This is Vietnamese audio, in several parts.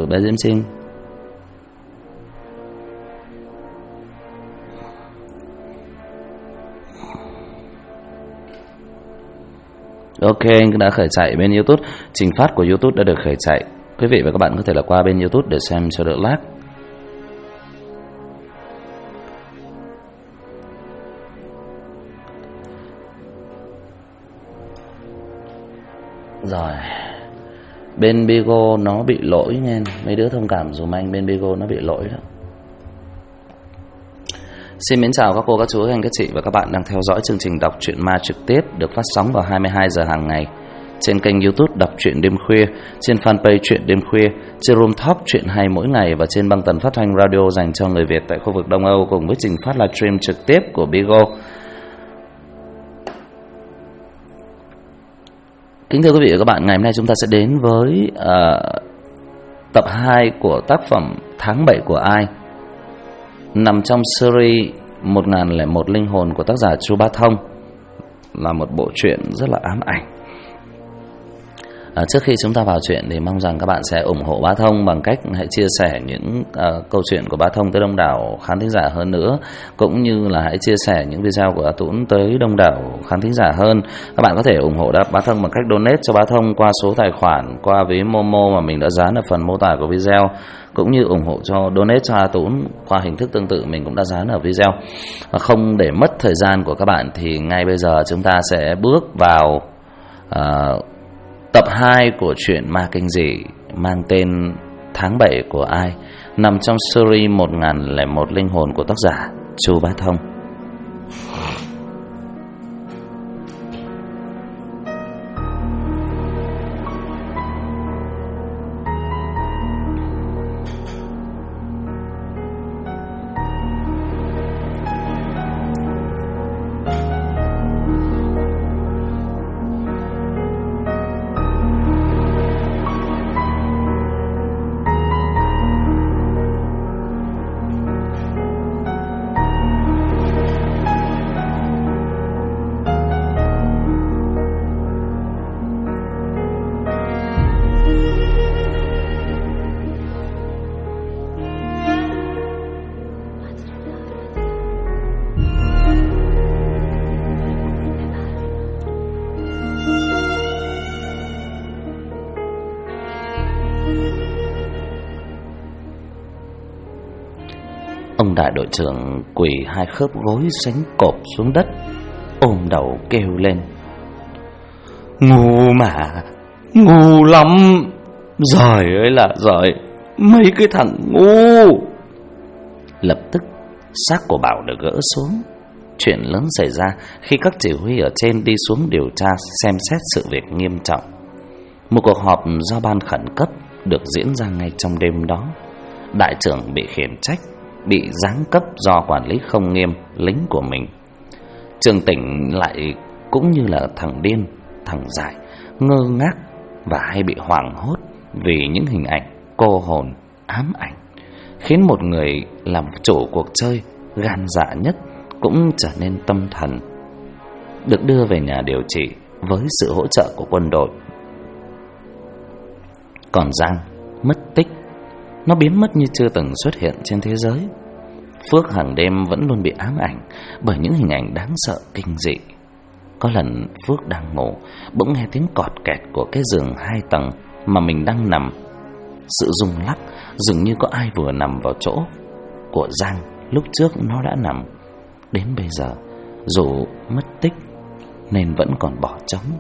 bé Diễm Trinh. Ok, anh đã khởi chạy bên YouTube. Trình phát của YouTube đã được khởi chạy. Quý vị và các bạn có thể là qua bên YouTube để xem cho đỡ lag. Rồi, bên Bigo nó bị lỗi nha. Mấy đứa thông cảm dùm anh, bên Bigo nó bị lỗi đó. Xin mến chào các cô, các chú, các anh, các chị và các bạn đang theo dõi chương trình đọc truyện ma trực tiếp được phát sóng vào 22 giờ hàng ngày trên kênh YouTube Đọc truyện đêm khuya, trên fanpage Truyện đêm khuya, trên Room Top truyện hay mỗi ngày và trên băng tần phát thanh radio dành cho người Việt tại khu vực Đông Âu, cùng với trình phát livestream trực tiếp của Bigo. Kính thưa quý vị và các bạn, ngày hôm nay chúng ta sẽ đến với tập 2 của tác phẩm Tháng 7 của ai, nằm trong series 1001 linh hồn của tác giả Chu Bá Thông, là một bộ truyện rất là ám ảnh. Trước khi chúng ta vào chuyện thì mong rằng các bạn sẽ ủng hộ Bá Thông bằng cách hãy chia sẻ những câu chuyện của Bá Thông tới đông đảo khán thính giả hơn nữa, cũng như là hãy chia sẻ những video của A Tũng tới đông đảo khán thính giả hơn. Các bạn có thể ủng hộ Bá Thông bằng cách donate cho Bá Thông qua số tài khoản, qua ví Momo mà mình đã dán ở phần mô tả của video, cũng như ủng hộ cho donate cho A Tũng qua hình thức tương tự mình cũng đã dán ở video. Không để mất thời gian của các bạn thì ngay bây giờ chúng ta sẽ bước vào tập 2 của truyện ma kinh dị mang tên Tháng 7 của ai, nằm trong series 1001 linh hồn của tác giả Chu Bá Thông. Ông đại đội trưởng quỳ hai khớp gối sánh cộp xuống đất, ôm đầu kêu lên: "Ngu mà, ngu lắm, giời ơi là giời, mấy cái thằng ngu!" Lập tức xác của Bảo được gỡ xuống. Chuyện lớn xảy ra khi các chỉ huy ở trên đi xuống điều tra xem xét sự việc nghiêm trọng. Một cuộc họp do ban khẩn cấp được diễn ra ngay trong đêm đó. Đại trưởng bị khiển trách, bị giáng cấp do quản lý không nghiêm lính của mình. Trường Tỉnh lại cũng như là thằng điên, thằng dại, ngơ ngác và hay bị hoảng hốt vì những hình ảnh cô hồn ám ảnh, khiến một người làm chủ cuộc chơi gan dạ nhất cũng trở nên tâm thần. Được đưa về nhà điều trị với sự hỗ trợ của quân đội. Còn Giang mất tích, nó biến mất như chưa từng xuất hiện trên thế giới. Phước hàng đêm vẫn luôn bị ám ảnh bởi những hình ảnh đáng sợ kinh dị. Có lần Phước đang ngủ, bỗng nghe tiếng cọt kẹt của cái giường 2 tầng mà mình đang nằm. Sự rung lắc dường như có ai vừa nằm vào chỗ của Giang lúc trước nó đã nằm. Đến bây giờ dù mất tích nên vẫn còn bỏ trống.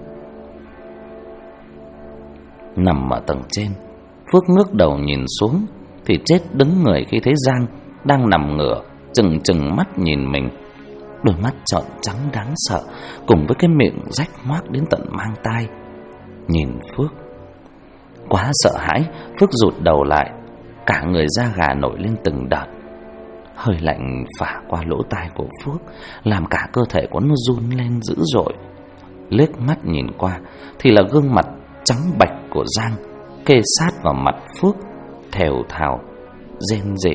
Nằm ở tầng trên, Phước ngước đầu nhìn xuống thì chết đứng người khi thấy Giang đang nằm ngửa, trừng trừng mắt nhìn mình. Đôi mắt trợn trắng đáng sợ, cùng với cái miệng rách ngoác đến tận mang tai nhìn Phước. Quá sợ hãi, Phước rụt đầu lại, cả người da gà nổi lên từng đợt. Hơi lạnh phả qua lỗ tai của Phước, làm cả cơ thể của nó run lên dữ dội. Liếc mắt nhìn qua thì là gương mặt trắng bạch của Giang kê sát vào mặt Phước, thều thào rên rỉ: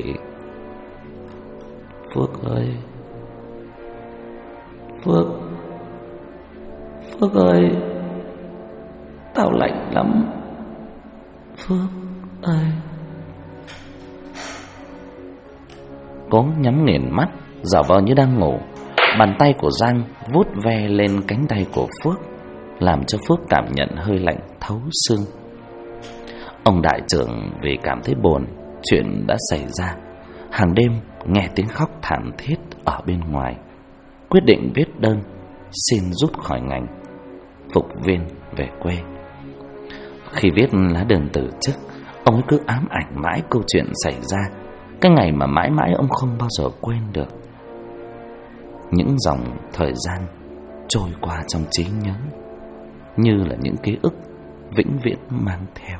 "Phước ơi, Phước, Phước ơi, tao lạnh lắm, Phước ơi." cố nhắm nghiền mắt, giả vờ như đang ngủ. Bàn tay của Giang vuốt ve lên cánh tay của Phước, làm cho Phước cảm nhận hơi lạnh thấu xương. Ông đại trưởng vì cảm thấy buồn chuyện đã xảy ra, hàng đêm nghe tiếng khóc thảm thiết ở bên ngoài, quyết định viết đơn xin rút khỏi ngành phục viên về quê. Khi viết lá đơn từ chức, ông ấy cứ ám ảnh mãi câu chuyện xảy ra, cái ngày mà mãi mãi ông không bao giờ quên được. Những dòng thời gian trôi qua trong trí nhớ như là những ký ức vĩnh viễn mang theo.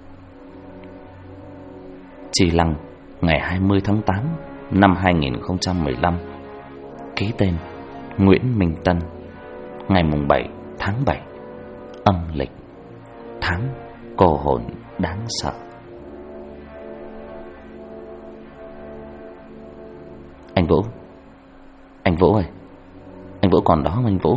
Chi Lăng, ngày 20 tháng 8 năm 2015. Ký tên Nguyễn Minh Tân. Ngày mùng 7 tháng 7 âm lịch, tháng cô hồn đáng sợ. Anh Vũ ơi, anh Vũ còn đó không anh Vũ?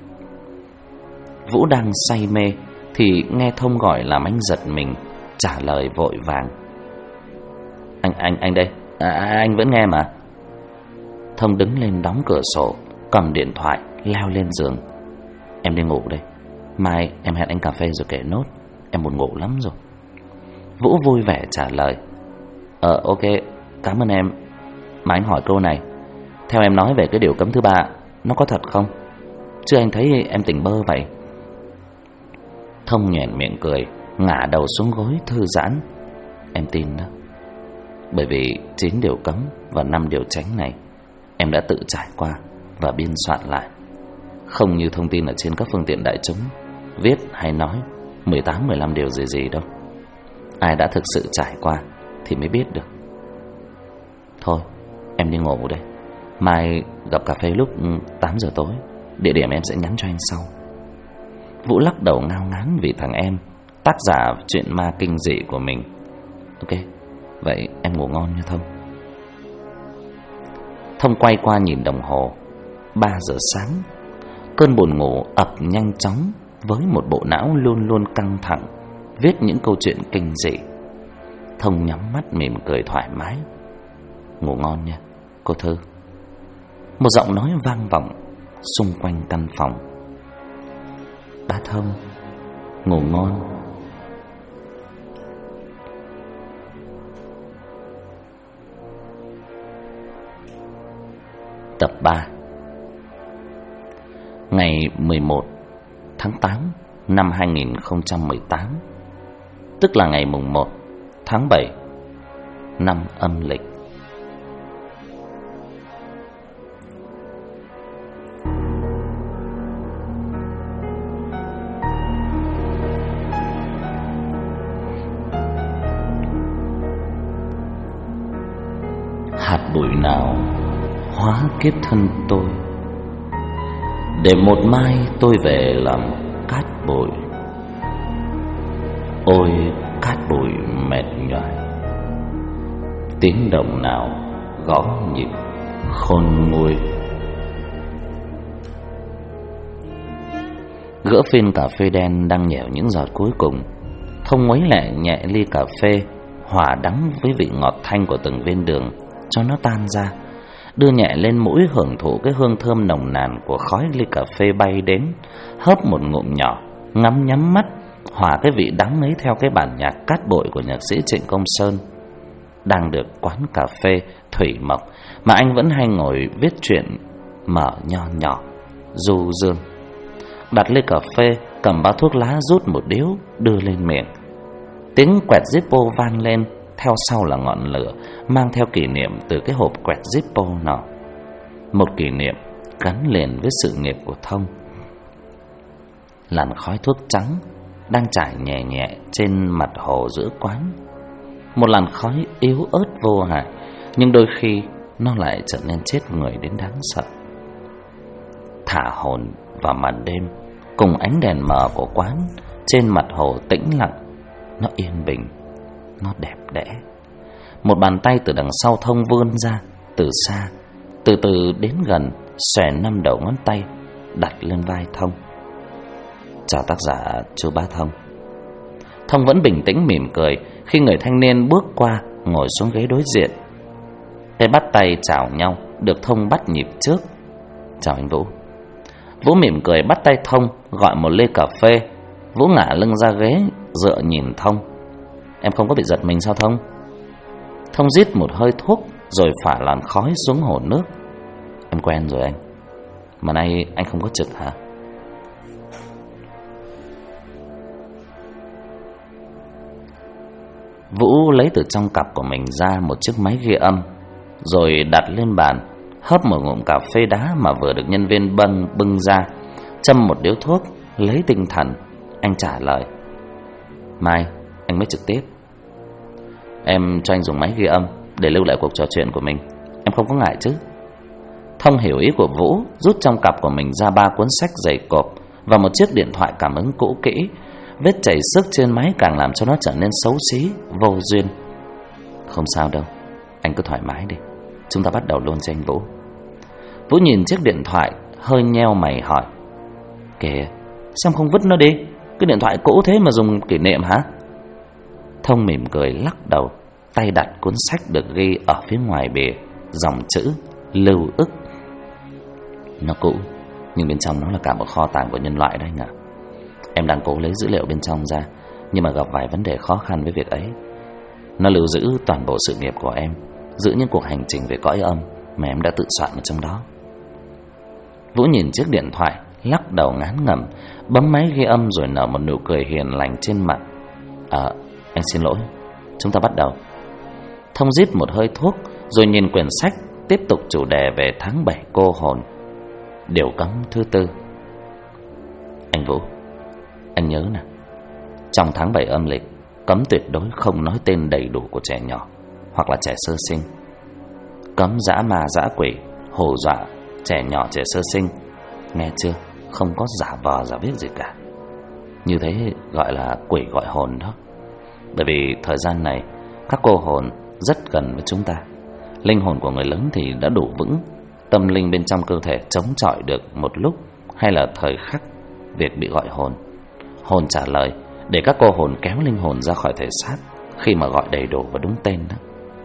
Vũ đang say mê thì nghe Thông gọi làm anh giật mình, trả lời vội vàng. Anh đây, anh vẫn nghe mà. Thông đứng lên đóng cửa sổ, cầm điện thoại leo lên giường. Em đi ngủ đây, mai em hẹn anh cà phê rồi kể nốt, em buồn ngủ lắm rồi. Vũ vui vẻ trả lời. Ok, cảm ơn em. Mà anh hỏi câu này, theo em nói về cái điều cấm thứ 3, nó có thật không? Chứ anh thấy em tỉnh bơ vậy. Thông nhoẻn miệng cười, ngả đầu xuống gối thư giãn. Em tin đó. Bởi vì 9 điều cấm và 5 điều tránh này em đã tự trải qua và biên soạn lại, không như thông tin ở trên các phương tiện đại chúng viết hay nói 18, 15 điều gì đâu. Ai đã thực sự trải qua thì mới biết được. Thôi, em đi ngủ đây. Mai gặp cà phê lúc 8 giờ tối. Địa điểm em sẽ nhắn cho anh sau. Vũ lắc đầu ngao ngán vì thằng em, tác giả chuyện ma kinh dị của mình. Ok, vậy em ngủ ngon nha Thông. Thông quay qua nhìn đồng hồ, 3 giờ sáng. Cơn buồn ngủ ập nhanh chóng với một bộ não luôn luôn căng thẳng, viết những câu chuyện kinh dị. Thông nhắm mắt mỉm cười thoải mái. Ngủ ngon nha cô Thư. Một giọng nói vang vọng xung quanh căn phòng. Bác Thông, ngủ ngon. Tập 3. Ngày 11 tháng 8 năm 2018, tức là ngày mùng 1 tháng 7 năm âm lịch. Hạt bụi nào hóa kiếp thân tôi, để một mai tôi về làm cát bụi. Ôi cát bụi mệt nhoài, tiếng động nào gõ nhịp khôn nguôi. Gỡ phên cà phê đen đang nhẻo những giọt cuối cùng, Thông nguấy lẹ nhẹ ly cà phê, hòa đắng với vị ngọt thanh của từng viên đường cho nó tan ra, đưa nhẹ lên mũi hưởng thụ cái hương thơm nồng nàn của khói ly cà phê bay đến, hớp một ngụm nhỏ, ngắm nhắm mắt, hòa cái vị đắng ấy theo cái bản nhạc cát bụi của nhạc sĩ Trịnh Công Sơn. Đang được quán cà phê Thủy Mộc mà anh vẫn hay ngồi viết truyện, mở nho nhỏ, du dương. Đặt ly cà phê, cầm bao thuốc lá rút một điếu, đưa lên miệng. Tiếng quẹt Zippo vang lên, theo sau là ngọn lửa mang theo kỷ niệm từ cái hộp quẹt Zippo nọ. Một kỷ niệm gắn liền với sự nghiệp của Thông. Làn khói thuốc trắng đang trải nhẹ nhẹ trên mặt hồ giữa quán. Một làn khói yếu ớt vô hại, nhưng đôi khi nó lại trở nên chết người đến đáng sợ. Thả hồn vào màn đêm cùng ánh đèn mờ của quán, trên mặt hồ tĩnh lặng, nó yên bình, nó đẹp đẽ. Một bàn tay từ đằng sau Thông vươn ra từ xa, từ từ đến gần, xòe 5 đầu ngón tay đặt lên vai Thông. Chào tác giả chú Bá Thông. Thông vẫn bình tĩnh mỉm cười khi người thanh niên bước qua ngồi xuống ghế đối diện. Cái bắt tay chào nhau được Thông bắt nhịp trước. Chào anh Vũ. Vũ mỉm cười bắt tay Thông, gọi một ly cà phê. Vũ ngả lưng ra ghế, dựa nhìn Thông. Em không có bị giật mình sao Thông? Thông rít một hơi thuốc rồi phả làn khói xuống hồ nước. Em quen rồi anh. Mà nay anh không có trực hả? Vũ lấy từ trong cặp của mình ra một chiếc máy ghi âm, rồi đặt lên bàn, hớp một ngụm cà phê đá mà vừa được nhân viên bưng ra, châm một điếu thuốc, lấy tinh thần. Anh trả lời. Mai anh mới trực tiếp. Em cho anh dùng máy ghi âm để lưu lại cuộc trò chuyện của mình, em không có ngại chứ? Thông hiểu ý của Vũ, rút trong cặp của mình ra 3 cuốn sách dày cộp và một chiếc điện thoại cảm ứng cũ kỹ. Vết chảy xước trên máy càng làm cho nó trở nên xấu xí, vô duyên. Không sao đâu, anh cứ thoải mái đi. Chúng ta bắt đầu luôn cho anh Vũ. Vũ nhìn chiếc điện thoại, hơi nheo mày hỏi. Kìa, sao không vứt nó đi? Cái điện thoại cũ thế mà dùng kỷ niệm hả? Thông mỉm cười lắc đầu, tay đặt cuốn sách được ghi ở phía ngoài bìa, dòng chữ lưu ức. Nó cũ, nhưng bên trong nó là cả một kho tàng của nhân loại đấy anh ạ. Em đang cố lấy dữ liệu bên trong ra, nhưng mà gặp vài vấn đề khó khăn với việc ấy. Nó lưu giữ toàn bộ sự nghiệp của em, giữ những cuộc hành trình về cõi âm mà em đã tự soạn ở trong đó. Vũ nhìn chiếc điện thoại, lắc đầu ngán ngẩm, bấm máy ghi âm rồi nở một nụ cười hiền lành trên mặt. Anh xin lỗi, chúng ta bắt đầu. Thông rít một hơi thuốc rồi nhìn quyển sách, tiếp tục chủ đề về tháng 7 cô hồn. Điều cấm thứ 4. Anh Vũ, anh nhớ nè, trong tháng 7 âm lịch cấm tuyệt đối không nói tên đầy đủ của trẻ nhỏ hoặc là trẻ sơ sinh. Cấm dã ma dã quỷ, hù dọa trẻ nhỏ trẻ sơ sinh. Nghe chưa? Không có giả vờ giả viết gì cả. Như thế gọi là quỷ gọi hồn đó. Bởi vì thời gian này các cô hồn rất gần với chúng ta. Linh hồn của người lớn thì đã đủ vững, tâm linh bên trong cơ thể chống chọi được một lúc hay là thời khắc việc bị gọi hồn. Hồn trả lời để các cô hồn kéo linh hồn ra khỏi thể xác khi mà gọi đầy đủ và đúng tên đó.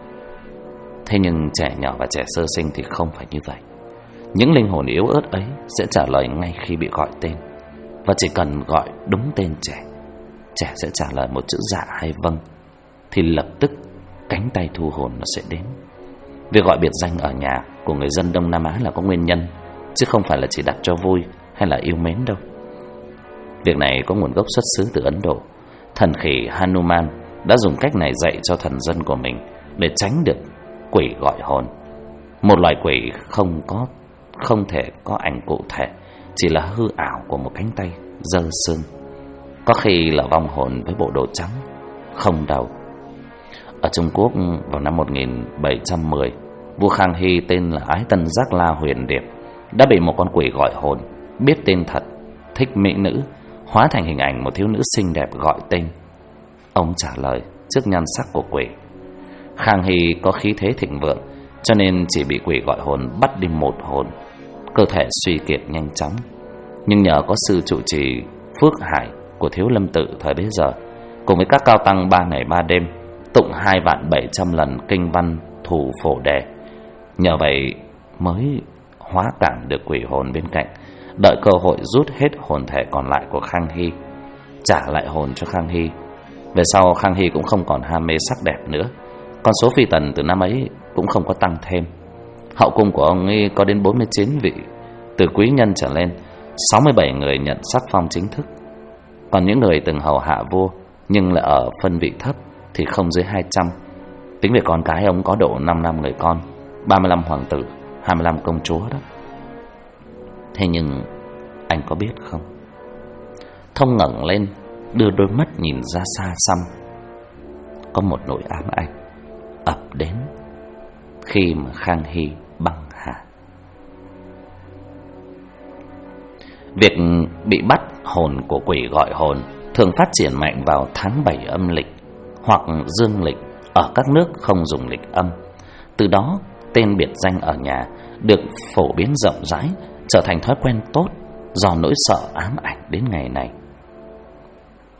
Thế nhưng trẻ nhỏ và trẻ sơ sinh thì không phải như vậy. Những linh hồn yếu ớt ấy sẽ trả lời ngay khi bị gọi tên. Và chỉ cần gọi đúng tên trẻ, trẻ sẽ trả lời một chữ dạ hay vâng, thì lập tức cánh tay thu hồn nó sẽ đến. Việc gọi biệt danh ở nhà của người dân Đông Nam Á là có nguyên nhân, chứ không phải là chỉ đặt cho vui hay là yêu mến đâu. Việc này có nguồn gốc xuất xứ từ Ấn Độ. Thần khỉ Hanuman đã dùng cách này dạy cho thần dân của mình để tránh được quỷ gọi hồn. Một loài quỷ không thể có ảnh cụ thể, chỉ là hư ảo của một cánh tay giơ xương. Có khi là vong hồn với bộ đồ trắng, không đầu. Ở Trung Quốc vào năm 1710, vua Khang Hy tên là Ái Tân Giác La Huyền Điệp đã bị một con quỷ gọi hồn, biết tên thật, thích mỹ nữ, hóa thành hình ảnh một thiếu nữ xinh đẹp gọi tên. Ông trả lời trước nhan sắc của quỷ. Khang Hy có khí thế thịnh vượng, cho nên chỉ bị quỷ gọi hồn bắt đi một hồn, cơ thể suy kiệt nhanh chóng. Nhưng nhờ có sự trụ trì phước hải của Thiếu Lâm Tự thời bấy giờ, cùng với các cao tăng 3 ngày 3 đêm tụng 2.700 lần kinh văn thủ phổ đề, nhờ vậy mới hóa cản được quỷ hồn bên cạnh, đợi cơ hội rút hết hồn thể còn lại của Khang Hy, trả lại hồn cho Khang Hy. Về sau Khang Hy cũng không còn ham mê sắc đẹp nữa. Con số phi tần từ năm ấy cũng không có tăng thêm. Hậu cung của ông ấy có đến 49 vị, từ quý nhân trở lên, 67 người nhận sắc phong chính thức. Còn những người từng hầu hạ vua nhưng lại ở phân vị thấp thì không dưới 200. Tính về con cái, ông có độ 55 người con, 35 hoàng tử, 25 công chúa đó. Thế nhưng anh có biết không? Thông ngẩng lên, đưa đôi mắt nhìn ra xa xăm. Có một nỗi ám ảnh ập đến khi mà Khang Hy băng hà. Việc bị bắt hồn của quỷ gọi hồn thường phát triển mạnh vào tháng 7 âm lịch hoặc dương lịch ở các nước không dùng lịch âm. Từ đó tên biệt danh ở nhà được phổ biến rộng rãi, trở thành thói quen tốt do nỗi sợ ám ảnh đến ngày này.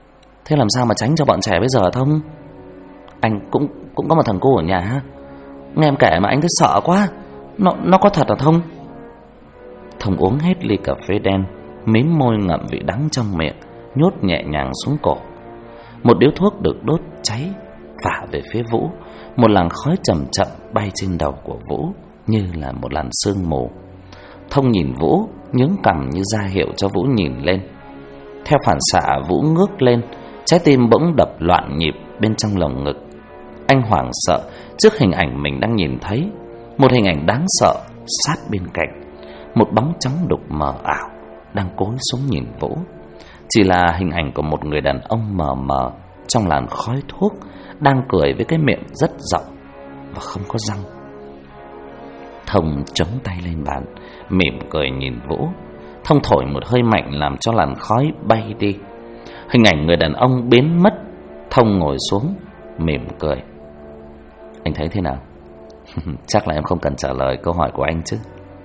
Thế làm sao mà tránh cho bọn trẻ bây giờ Thông? Anh cũng có một thằng cu ở nhà, Nghe em kể mà anh thấy sợ quá. Nó có thật à Thông? Thông uống hết ly cà phê đen, mím môi ngậm vị đắng trong miệng, nhốt nhẹ nhàng xuống cổ. Một điếu thuốc được đốt cháy phả về phía Vũ. Một làn khói chậm chậm bay trên đầu của Vũ như là một làn sương mù. Thông nhìn Vũ, nhướng cằm như ra hiệu cho Vũ nhìn lên. Theo phản xạ, Vũ ngước lên, trái tim bỗng đập loạn nhịp bên trong lồng ngực. Anh hoảng sợ trước hình ảnh mình đang nhìn thấy. Một hình ảnh đáng sợ sát bên cạnh. Một bóng trắng đục mờ ảo đang cúi xuống nhìn Vũ. Chỉ là hình ảnh của một người đàn ông mờ mờ trong làn khói thuốc, đang cười với cái miệng rất rộng và không có răng. Thông chống tay lên bàn, mỉm cười nhìn Vũ. Thông thổi một hơi mạnh làm cho làn khói bay đi. Hình ảnh người đàn ông biến mất. Thông ngồi xuống, mỉm cười. Anh thấy thế nào? Chắc là em không cần trả lời câu hỏi của anh chứ.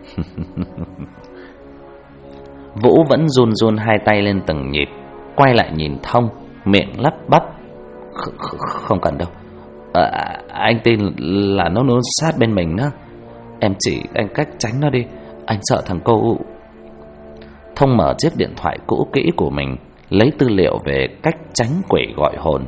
Vũ vẫn run run hai tay lên từng nhịp, quay lại nhìn Thông, miệng lắp bắp. Không cần đâu. Anh tin là nó sát bên mình đó. Em chỉ anh cách tránh nó đi. Anh sợ thằng cô. Thông mở chiếc điện thoại cũ kỹ của mình, lấy tư liệu về cách tránh quỷ gọi hồn.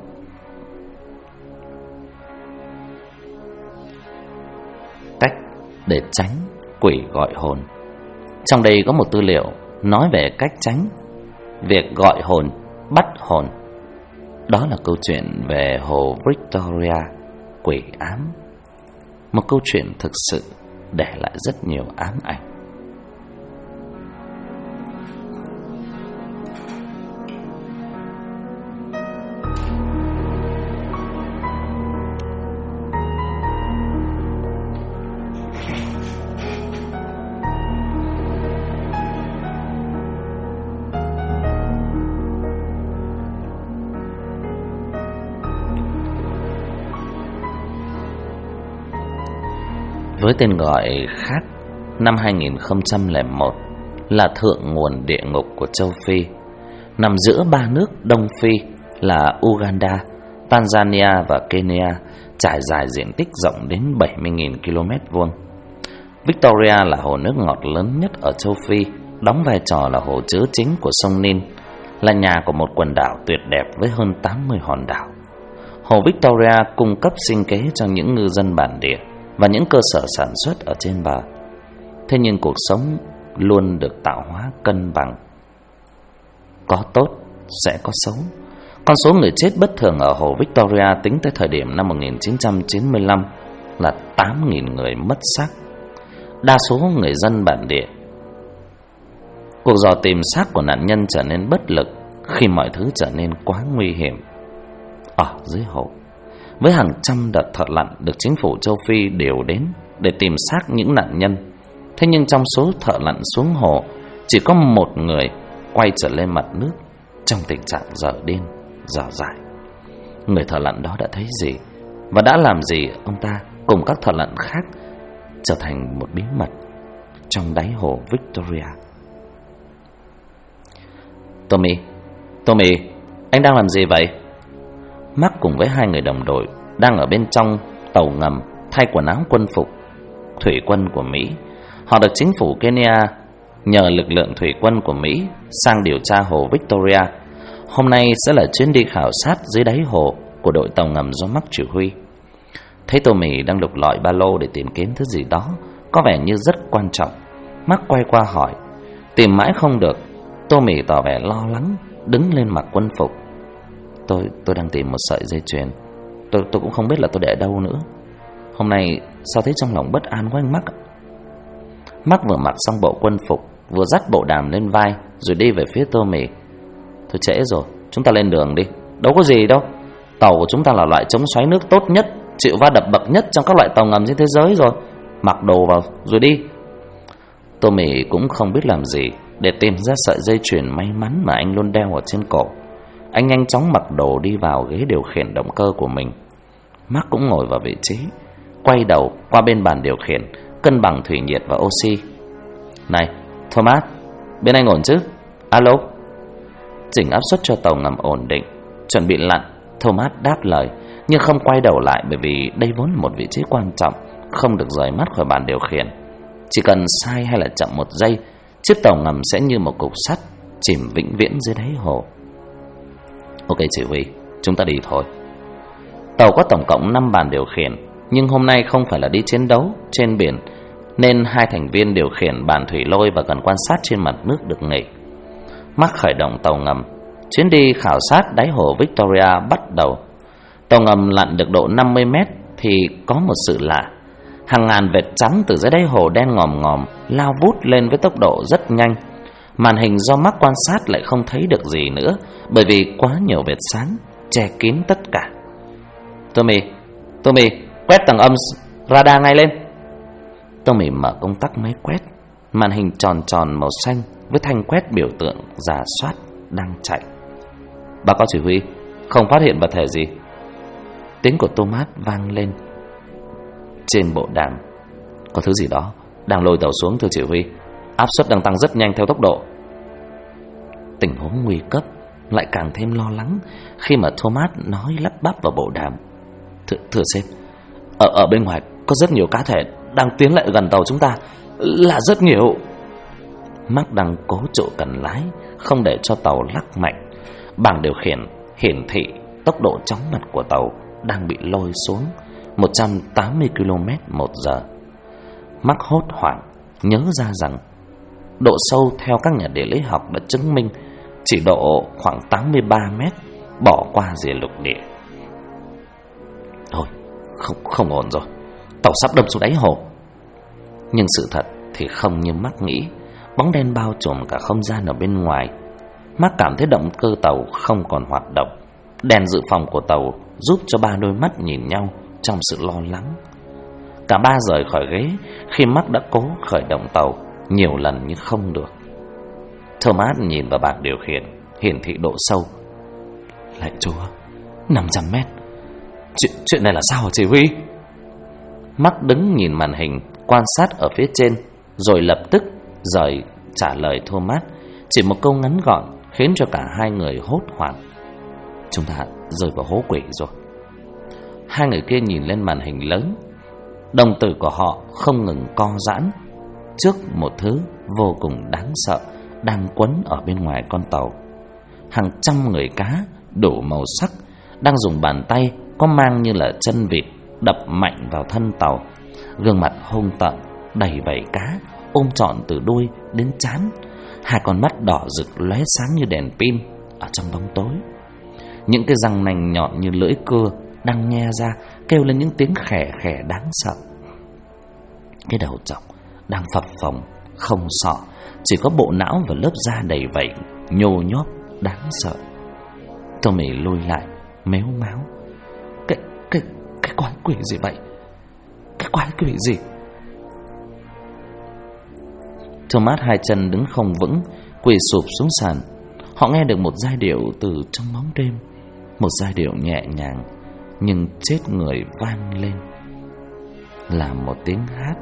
Cách để tránh quỷ gọi hồn. Trong đây có một tư liệu nói về cách tránh việc gọi hồn, bắt hồn. Đó là câu chuyện về hồ Victoria, quỷ ám. Một câu chuyện thực sự để lại rất nhiều ám ảnh. Với tên gọi khác, năm 2001 là thượng nguồn địa ngục của châu Phi, nằm giữa ba nước Đông Phi là Uganda, Tanzania và Kenya, trải dài diện tích rộng đến 70.000 km vuông. Victoria là hồ nước ngọt lớn nhất ở châu Phi, đóng vai trò là hồ chứa chính của sông Nin, là nhà của một quần đảo tuyệt đẹp với hơn 80 hòn đảo. Hồ Victoria cung cấp sinh kế cho những ngư dân bản địa và những cơ sở sản xuất ở trên bờ. Thế nhưng cuộc sống luôn được tạo hóa cân bằng. Có tốt sẽ có xấu. Con số người chết bất thường ở hồ Victoria tính tới thời điểm năm 1995 là 8.000 người mất xác. Đa số người dân bản địa. Cuộc dò tìm xác của nạn nhân trở nên bất lực khi mọi thứ trở nên quá nguy hiểm. Ở dưới hồ, với hàng trăm đợt thợ lặn được chính phủ châu Phi điều đến để tìm xác những nạn nhân. Thế nhưng trong số thợ lặn xuống hồ, chỉ có một người quay trở lên mặt nước trong tình trạng dở điên, dở dại. Người thợ lặn đó đã thấy gì và đã làm gì ông ta cùng các thợ lặn khác trở thành một bí mật trong đáy hồ Victoria. Tommy, anh đang làm gì vậy? Mark cùng với hai người đồng đội đang ở bên trong tàu ngầm thay quần áo quân phục thủy quân của Mỹ. Họ được chính phủ Kenya nhờ lực lượng thủy quân của Mỹ sang điều tra hồ Victoria. Hôm nay sẽ là chuyến đi khảo sát dưới đáy hồ của đội tàu ngầm do Mark chỉ huy. Thấy Tommy đang lục lọi ba lô để tìm kiếm thứ gì đó có vẻ như rất quan trọng, Mark quay qua hỏi. Tìm mãi không được, Tommy tỏ vẻ lo lắng, đứng lên mặc quân phục. Tôi đang tìm một sợi dây chuyền. Tôi cũng không biết là tôi để ở đâu nữa. Hôm nay sao thấy trong lòng bất an quá anh Mark. Mark vừa mặc xong bộ quân phục, vừa dắt bộ đàm lên vai rồi đi về phía Tommy. Thôi trễ rồi, chúng ta lên đường đi. Đâu có gì đâu. Tàu của chúng ta là loại chống xoáy nước tốt nhất, chịu va đập bậc nhất trong các loại tàu ngầm trên thế giới rồi. Mặc đồ vào rồi đi. Tommy cũng không biết làm gì để tìm ra sợi dây chuyền may mắn mà anh luôn đeo ở trên cổ. Anh nhanh chóng mặc đồ đi vào ghế điều khiển động cơ của mình. Mark cũng ngồi vào vị trí, quay đầu qua bên bàn điều khiển, cân bằng thủy nhiệt và oxy. Này, Thomas, bên anh ổn chứ? Alo. Chỉnh áp suất cho tàu ngầm ổn định, chuẩn bị lặn. Thomas đáp lời, nhưng không quay đầu lại bởi vì đây vốn là một vị trí quan trọng, không được rời mắt khỏi bàn điều khiển. Chỉ cần sai hay là chậm một giây, chiếc tàu ngầm sẽ như một cục sắt chìm vĩnh viễn dưới đáy hồ. Ok chỉ huy, chúng ta đi thôi. Tàu có tổng cộng 5 bàn điều khiển, nhưng hôm nay không phải là đi chiến đấu trên biển, nên 2 thành viên điều khiển bàn thủy lôi và cần quan sát trên mặt nước được nghỉ. Mark khởi động tàu ngầm. Chuyến đi khảo sát đáy hồ Victoria bắt đầu. Tàu ngầm lặn được độ 50 mét thì có một sự lạ. Hàng ngàn vệt trắng từ dưới đáy hồ đen ngòm ngòm lao vút lên với tốc độ rất nhanh. Màn hình do Mark quan sát lại không thấy được gì nữa, bởi vì quá nhiều vệt sáng che kín tất cả. Tommy, quét tầng âm radar ngay lên. Tommy mở công tắc máy quét. Màn hình tròn tròn màu xanh với thanh quét biểu tượng rà soát đang chạy. Báo cáo chỉ huy, không phát hiện vật thể gì. Tiếng của Thomas vang lên trên bộ đàm. Có thứ gì đó đang lôi tàu xuống, thưa chỉ huy. Áp suất đang tăng rất nhanh theo tốc độ. Tình huống nguy cấp lại càng thêm lo lắng khi mà Thomas nói lắp bắp vào bộ đàm. Thưa sếp, ở bên ngoài có rất nhiều cá thể đang tiến lại gần tàu chúng ta, là rất nhiều. Mark đang cố trụ cần lái, không để cho tàu lắc mạnh. Bảng điều khiển hiển thị tốc độ chóng mặt của tàu đang bị lôi xuống 180 km/h. Mark hốt hoảng nhớ ra rằng độ sâu theo các nhà địa lý học đã chứng minh chỉ độ khoảng 83 mét, bỏ qua rìa lục địa. Thôi, không ổn rồi, tàu sắp đâm xuống đáy hồ. Nhưng sự thật thì không như Mark nghĩ. Bóng đen bao trùm cả không gian ở bên ngoài. Mark cảm thấy động cơ tàu không còn hoạt động. Đèn dự phòng của tàu giúp cho 3 đôi mắt nhìn nhau trong sự lo lắng. Cả 3 rời khỏi ghế khi Mark đã cố khởi động tàu nhiều lần nhưng không được. Thomas nhìn vào bảng điều khiển hiển thị độ sâu. Lạy Chúa, 500 mét. Chuyện này là sao hả chỉ huy? Mark đứng nhìn màn hình quan sát ở phía trên, rồi lập tức rời trả lời Thomas. Chỉ một câu ngắn gọn khiến cho cả hai người hốt hoảng. Chúng ta rơi vào hố quỷ rồi. Hai người kia nhìn lên màn hình lớn. Đồng tử của họ không ngừng co giãn trước một thứ vô cùng đáng sợ đang quấn ở bên ngoài con tàu. Hàng trăm người cá đủ màu sắc đang dùng bàn tay có mang như là chân vịt đập mạnh vào thân tàu. Gương mặt hung tợn đầy vảy cá ôm trọn từ đuôi đến trán. Hai con mắt đỏ rực lóe sáng như đèn pin ở trong bóng tối. Những cái răng nành nhọn như lưỡi cưa đang nhe ra kêu lên những tiếng khè khè đáng sợ. Cái đầu trọc đang phập phồng không sọ, chỉ có bộ não và lớp da đầy vảy nhô nhóp đáng sợ. Tommy lùi lại méo máu. Cái quái quỷ gì vậy? Cái quái quỷ gì? Thomas hai chân đứng không vững, quỳ sụp xuống sàn. Họ nghe được một giai điệu từ trong bóng đêm, một giai điệu nhẹ nhàng nhưng chết người vang lên, là một tiếng hát.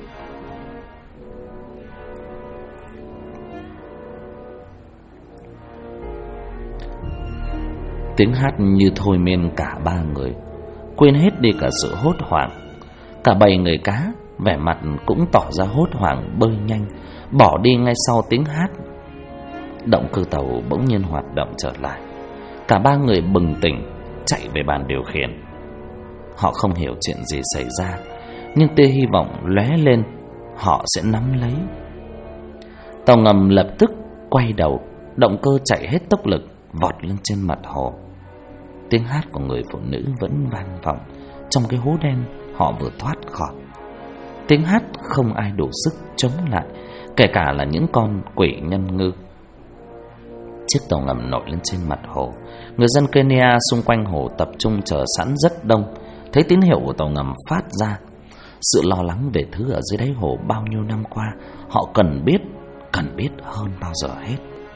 Tiếng hát như thôi miên cả 3 người, quên hết đi cả sự hốt hoảng. Cả bầy người cá vẻ mặt cũng tỏ ra hốt hoảng, bơi nhanh bỏ đi ngay sau tiếng hát. Động cơ tàu bỗng nhiên hoạt động trở lại. Cả 3 người bừng tỉnh chạy về bàn điều khiển. Họ không hiểu chuyện gì xảy ra, nhưng tia hy vọng lóe lên, họ sẽ nắm lấy. Tàu ngầm lập tức quay đầu, động cơ chạy hết tốc lực vọt lên trên mặt hồ. Tiếng hát của người phụ nữ vẫn vang vọng trong cái hố đen họ vừa thoát khỏi. Tiếng hát không ai đủ sức chống lại, kể cả là những con quỷ nhân ngư. Chiếc tàu ngầm nổi lên trên mặt hồ. Người dân Kenya xung quanh hồ tập trung chờ sẵn rất đông. Thấy tín hiệu của tàu ngầm phát ra, sự lo lắng về thứ ở dưới đáy hồ bao nhiêu năm qua họ cần biết hơn bao giờ hết.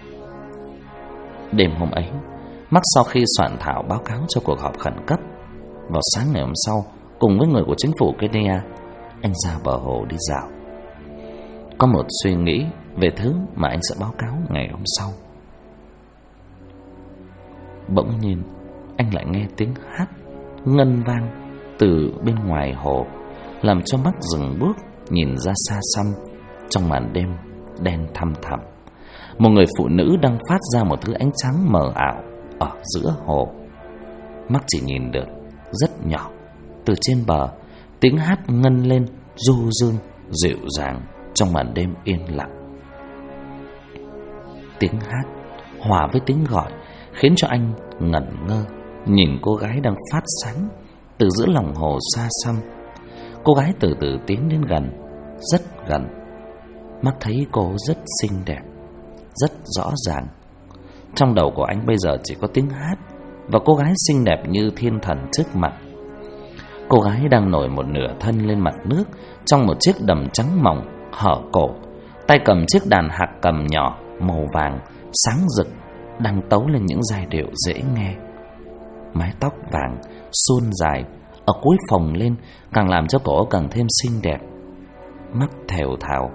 Đêm hôm ấy, Mark sau khi soạn thảo báo cáo cho cuộc họp khẩn cấp, vào sáng ngày hôm sau, cùng với người của chính phủ Kenya, anh ra bờ hồ đi dạo. Có một suy nghĩ về thứ mà anh sẽ báo cáo ngày hôm sau. Bỗng nhiên anh lại nghe tiếng hát ngân vang từ bên ngoài hồ. làm cho mắt dừng bước, nhìn ra xa xăm. Trong màn đêm đen thăm thẳm, một người phụ nữ đang phát ra một thứ ánh sáng mờ ảo ở giữa hồ. Mắt chỉ nhìn được rất nhỏ. Từ trên bờ, tiếng hát ngân lên du dương dịu dàng trong màn đêm yên lặng. Tiếng hát hòa với tiếng gọi khiến cho anh ngẩn ngơ, nhìn cô gái đang phát sáng từ giữa lòng hồ xa xăm. Cô gái từ từ tiến đến gần, rất gần. Mắt thấy cô rất xinh đẹp, rất rõ ràng. Trong đầu của anh bây giờ chỉ có tiếng hát và cô gái xinh đẹp như thiên thần trước mặt. Cô gái đang nổi một nửa thân lên mặt nước trong một chiếc đầm trắng mỏng hở cổ, tay cầm chiếc đàn hạc cầm nhỏ màu vàng sáng rực đang tấu lên những giai điệu dễ nghe. Mái tóc vàng suôn dài ở cuối phồng lên càng làm cho cổ càng thêm xinh đẹp. Mắt thều thào.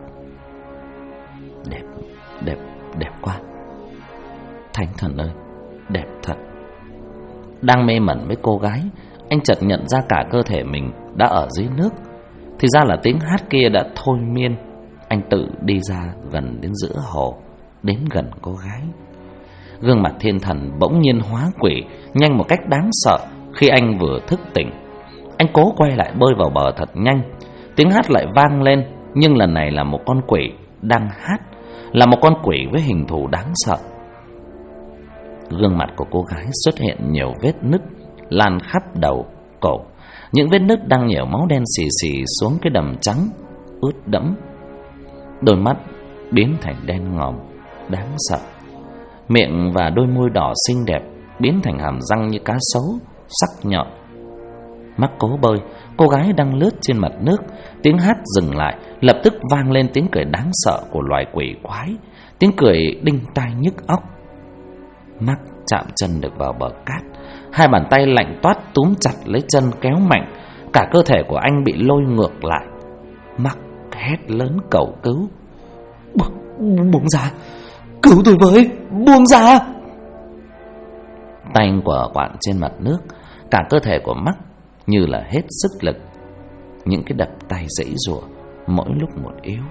Đẹp, đẹp, đẹp quá. Thánh thần ơi, đẹp thật. Đang mê mẩn với cô gái, anh chợt nhận ra cả cơ thể mình đã ở dưới nước. Thì ra là tiếng hát kia đã thôi miên. Anh tự đi ra gần đến giữa hồ, đến gần cô gái. Gương mặt thiên thần bỗng nhiên hóa quỷ nhanh một cách đáng sợ. Khi anh vừa thức tỉnh, anh cố quay lại bơi vào bờ thật nhanh. Tiếng hát lại vang lên, nhưng lần này là một con quỷ đang hát, là một con quỷ với hình thù đáng sợ. Gương mặt của cô gái xuất hiện nhiều vết nứt lan khắp đầu, cổ. Những vết nứt đang nhiều máu đen xì xì xuống cái đầm trắng ướt đẫm. Đôi mắt biến thành đen ngòm đáng sợ. Miệng và đôi môi đỏ xinh đẹp biến thành hàm răng như cá sấu sắc nhọn. Mắt cố bơi, cô gái đang lướt trên mặt nước. Tiếng hát dừng lại, lập tức vang lên tiếng cười đáng sợ của loài quỷ quái, tiếng cười đinh tai nhức óc. Mắt chạm chân được vào bờ cát, hai bàn tay lạnh toát túm chặt lấy chân kéo mạnh. Cả cơ thể của anh bị lôi ngược lại. Mắt hét lớn cầu cứu. Buông ra, cứu tôi với, buông ra. Tay anh quờ quạng trên mặt nước, cả cơ thể của Mắt như là hết sức lực. Những cái đập tay giãy giụa mỗi lúc một yếu.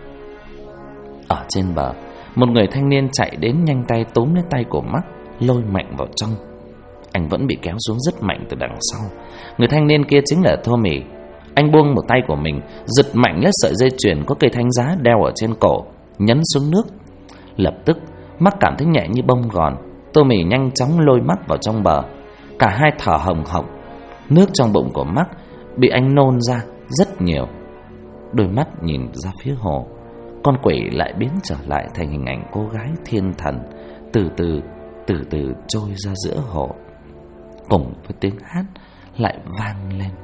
Ở trên bờ, một người thanh niên chạy đến nhanh tay túm lấy tay của Mắt, lôi mạnh vào trong. Anh vẫn bị kéo xuống rất mạnh từ đằng sau. Người thanh niên kia chính là Tommy. Anh buông một tay của mình, giật mạnh lấy sợi dây chuyền có cây thánh giá đeo ở trên cổ, nhấn xuống nước. Lập tức Mắt cảm thấy nhẹ như bông gòn. Tommy nhanh chóng lôi Mắt vào trong bờ. Cả hai thở hồng hộc. Nước trong bụng của Mắt bị anh nôn ra rất nhiều. Đôi mắt nhìn ra phía hồ. Con quỷ lại biến trở lại thành hình ảnh cô gái thiên thần, từ từ trôi ra giữa hồ, cùng với tiếng hát lại vang lên.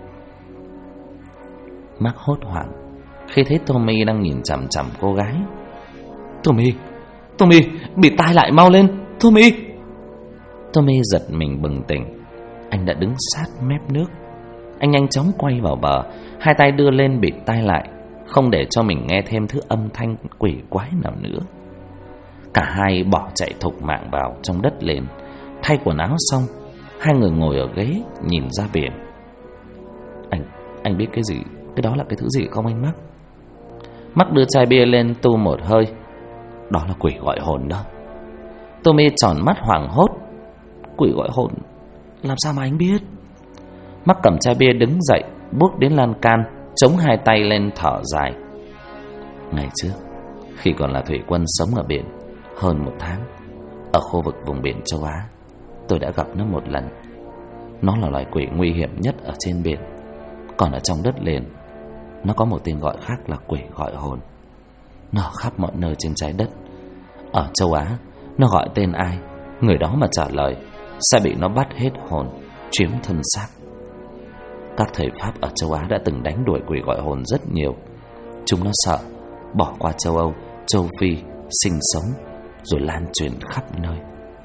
Mắt hốt hoảng khi thấy Tommy đang nhìn chằm chằm cô gái. Tommy, bị tai lại, mau lên, Tommy. Tommy giật mình bừng tỉnh. Anh đã đứng sát mép nước. Anh nhanh chóng quay vào bờ, hai tay đưa lên bịt tai lại, không để cho mình nghe thêm thứ âm thanh quỷ quái nào nữa. Cả hai bỏ chạy thục mạng vào trong đất liền. Thay quần áo xong, hai người ngồi ở ghế nhìn ra biển. Anh biết cái gì, cái đó là cái thứ gì không anh Mắt? Mắt đưa chai bia lên tu một hơi. Đó là quỷ gọi hồn đó. Tommy tròn mắt hoảng hốt. Quỷ gọi hồn, làm sao mà anh biết? Mắt cầm chai bia đứng dậy, bước đến lan can, chống hai tay lên thở dài. Ngày trước, khi còn là thủy quân sống ở biển hơn 1 tháng, ở khu vực vùng biển châu Á, tôi đã gặp nó một lần. Nó là loài quỷ nguy hiểm nhất ở trên biển. Còn ở trong đất liền, nó có một tên gọi khác là quỷ gọi hồn. Nó ở khắp mọi nơi trên trái đất. Ở châu Á, nó gọi tên ai, người đó mà trả lời sẽ bị nó bắt hết hồn, chiếm thân xác. Các thầy Pháp ở châu Á đã từng đánh đuổi quỷ gọi hồn rất nhiều. Chúng nó sợ, bỏ qua châu Âu, châu Phi, sinh sống, rồi lan truyền khắp nơi.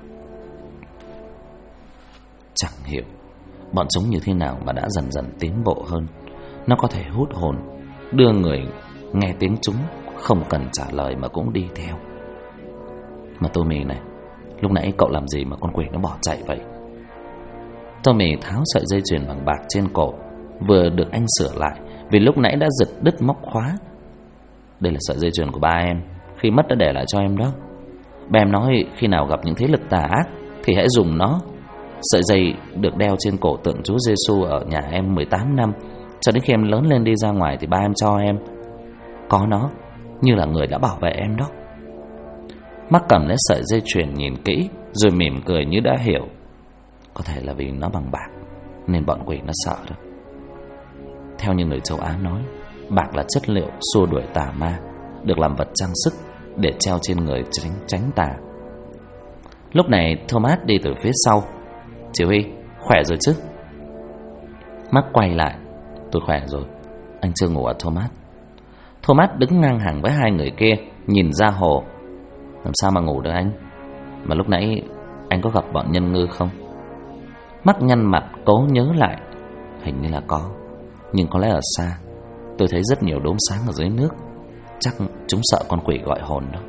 Chẳng hiểu bọn chúng như thế nào mà đã dần dần tiến bộ hơn. Nó có thể hút hồn, đưa người nghe tiếng chúng không cần trả lời mà cũng đi theo. Mà Tommy này, lúc nãy cậu làm gì mà con quỷ nó bỏ chạy vậy? Tommy tháo sợi dây chuyền bằng bạc trên cổ, vừa được anh sửa lại, vì lúc nãy đã giật đứt móc khóa. Đây là sợi dây chuyền của ba em, khi mất đã để lại cho em đó. Ba em nói khi nào gặp những thế lực tà ác thì hãy dùng nó. Sợi dây được đeo trên cổ tượng Chúa Giêsu ở nhà em 18 năm, cho đến khi em lớn lên đi ra ngoài thì ba em cho em. Có nó như là người đã bảo vệ em đó. Mắc cầm lấy sợi dây chuyền nhìn kỹ, rồi mỉm cười như đã hiểu. Có thể là vì nó bằng bạc nên bọn quỷ nó sợ đó. Theo như người châu Á nói, bạc là chất liệu xua đuổi tà ma, được làm vật trang sức để treo trên người tránh tà. Lúc này Thomas đi từ phía sau. Chỉ huy, khỏe rồi chứ? Mắc quay lại. Tôi khỏe rồi. Anh chưa ngủ à Thomas? Thomas đứng ngang hàng với hai người kia, nhìn ra hồ. Làm sao mà ngủ được anh? Mà lúc nãy anh có gặp bọn nhân ngư không? Mắc nhăn mặt cố nhớ lại. Hình như là có, nhưng có lẽ ở xa. Tôi thấy rất nhiều đốm sáng ở dưới nước. Chắc chúng sợ con quỷ gọi hồn đó.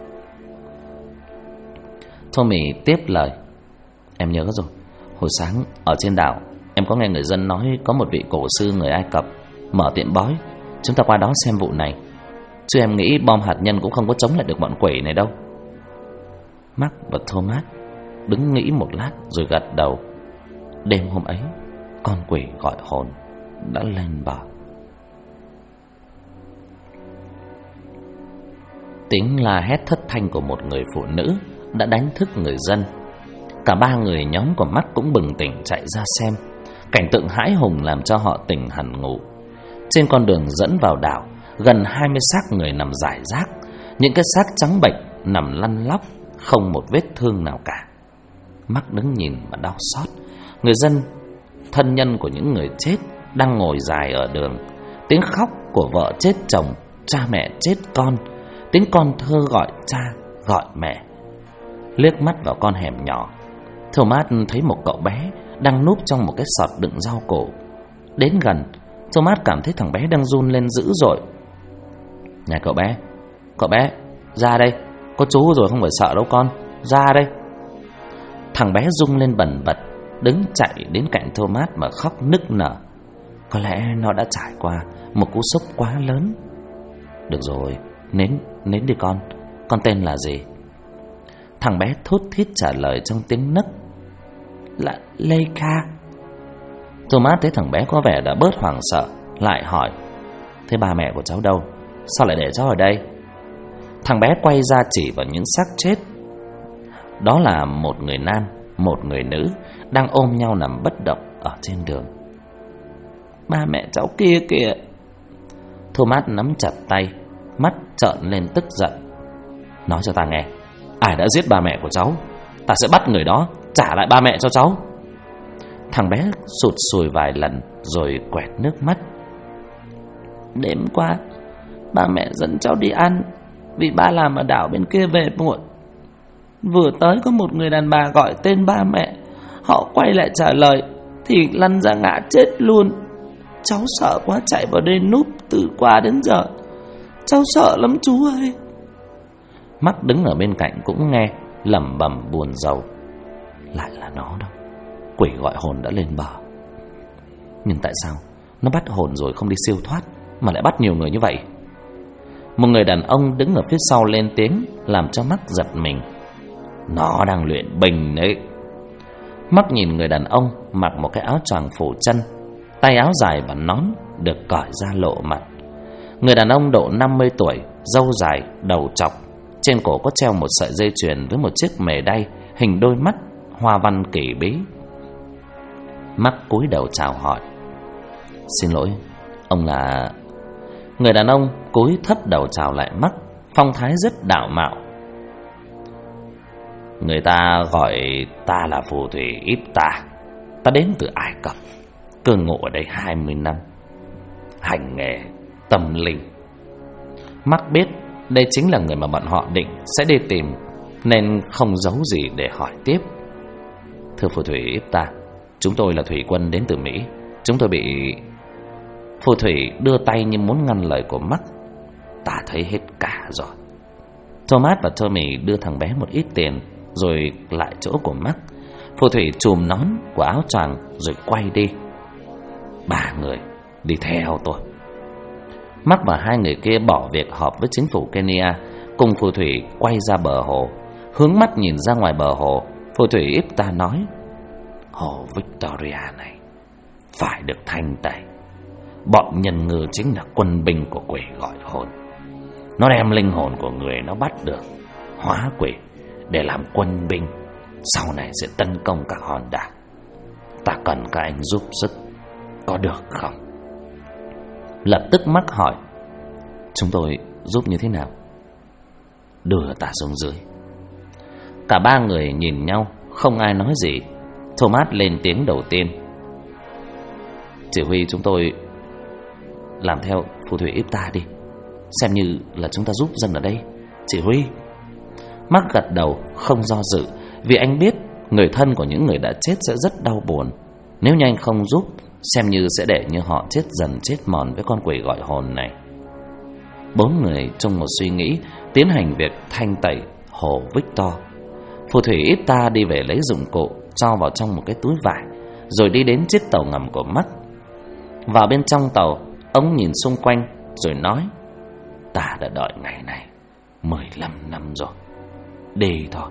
Tommy tiếp lời. Em nhớ rồi, hồi sáng ở trên đảo em có nghe người dân nói có một vị cổ sư người Ai Cập mở tiệm bói. Chúng ta qua đó xem vụ này, chứ em nghĩ bom hạt nhân cũng không có chống lại được bọn quỷ này đâu. Mark và Thomas đứng nghĩ một lát rồi gật đầu. Đêm hôm ấy, con quỷ gọi hồn đã lên bờ. Tiếng la hét thất thanh của một người phụ nữ đã đánh thức người dân. Cả ba người nhóm của Mark cũng bừng tỉnh chạy ra xem. Cảnh tượng hãi hùng làm cho họ tỉnh hẳn ngủ. Trên con đường dẫn vào đảo, gần 20 xác người nằm rải rác. Những cái xác trắng bệch nằm lăn lóc, không một vết thương nào cả. Mark đứng nhìn mà đau xót. Người dân, thân nhân của những người chết đang ngồi dài ở đường. Tiếng khóc của vợ chết chồng, cha mẹ chết con. Tiếng con thơ gọi cha, gọi mẹ. Liếc mắt vào con hẻm nhỏ, Thomas thấy một cậu bé đang núp trong một cái sọt đựng rau củ. Đến gần, Thomas cảm thấy thằng bé đang run lên dữ dội. Này cậu bé, ra đây. Có chú rồi không phải sợ đâu con, ra đây. Thằng bé rung lên bần bật, đứng chạy đến cạnh Thomas mà khóc nức nở. Có lẽ nó đã trải qua một cú sốc quá lớn. Được rồi, nến đi con tên là gì? Thằng bé thốt thít trả lời trong tiếng nấc. Là Leica. Thomas thấy thằng bé có vẻ đã bớt hoảng sợ, lại hỏi. Thế ba mẹ của cháu đâu? Sao lại để cháu ở đây? Thằng bé quay ra chỉ vào những xác chết. Đó là một người nam, một người nữ đang ôm nhau nằm bất động ở trên đường. Ba mẹ cháu kia kìa. Thomas nắm chặt tay, mắt trợn lên tức giận. Nói cho ta nghe, ai đã giết ba mẹ của cháu? Ta sẽ bắt người đó trả lại ba mẹ cho cháu. Thằng bé sụt sùi vài lần rồi quẹt nước mắt. Đêm qua ba mẹ dẫn cháu đi ăn, vì ba làm ở đảo bên kia về muộn. Vừa tới có một người đàn bà gọi tên ba mẹ. Họ quay lại trả lời thì lăn ra ngã chết luôn. Cháu sợ quá chạy vào đây núp từ qua đến giờ. Cháu sợ lắm chú ơi. Mắt đứng ở bên cạnh cũng nghe, lẩm bẩm buồn rầu. Lại là nó đâu, quỷ gọi hồn đã lên bờ. Nhưng tại sao nó bắt hồn rồi không đi siêu thoát mà lại bắt nhiều người như vậy? Một người đàn ông đứng ở phía sau lên tiếng, làm cho Mắt giật mình. Nó đang luyện bình đấy. Mắt nhìn người đàn ông mặc một cái áo choàng phủ chân, tay áo dài và nón được cởi ra lộ mặt. Người đàn ông độ 50 tuổi, râu dài, đầu trọc. Trên cổ có treo một sợi dây chuyền với một chiếc mề đay hình đôi mắt, hoa văn kỳ bí. Mắt cúi đầu chào hỏi. Xin lỗi, ông là... Người đàn ông cúi thấp đầu chào lại Mắt, phong thái rất đạo mạo. Người ta gọi ta là phù thủy Ipta. Ta đến từ Ai Cập, cư ngụ ở đây 20 năm, hành nghề tâm linh. Mắt biết đây chính là người mà bọn họ định sẽ đi tìm, nên không giấu gì để hỏi tiếp. Thưa phù thủy Ipta, chúng tôi là thủy quân đến từ Mỹ. Chúng tôi bị... Phù thủy đưa tay như muốn ngăn lời của Mắt. Ta thấy hết cả rồi. Thomas và Tommy đưa thằng bé một ít tiền rồi lại chỗ của Mắt. Phù thủy chùm nón của áo choàng rồi quay đi. 3 người đi theo tôi, Mark và hai người kia bỏ việc họp với chính phủ Kenya, cùng phù thủy quay ra bờ hồ. Hướng mắt nhìn ra ngoài bờ hồ, phù thủy Ipta nói: hồ Victoria này phải được thanh tẩy. Bọn nhân ngư chính là quân binh của quỷ gọi hồn. Nó đem linh hồn của người nó bắt được, hóa quỷ để làm quân binh, sau này sẽ tấn công các hòn đảo. Ta cần các anh giúp sức, có được không? Lập tức Mark hỏi: chúng tôi giúp như thế nào? Đưa ta xuống dưới. Cả ba người nhìn nhau, không ai nói gì. Thomas lên tiếng đầu tiên: chỉ huy chúng tôi làm theo phù thủy Ipta đi, xem như là chúng ta giúp dân ở đây. Chỉ huy. Mark gật đầu không do dự, vì anh biết người thân của những người đã chết sẽ rất đau buồn. Nếu như anh không giúp, xem như sẽ để như họ chết dần chết mòn với con quỷ gọi hồn này. Bốn người trong một suy nghĩ tiến hành việc thanh tẩy hồ Victor. Phù thủy Ipta đi về lấy dụng cụ, cho vào trong một cái túi vải, rồi đi đến chiếc tàu ngầm của Mark. Vào bên trong tàu, ông nhìn xung quanh rồi nói: ta đã đợi ngày này 15 năm rồi, đi thôi.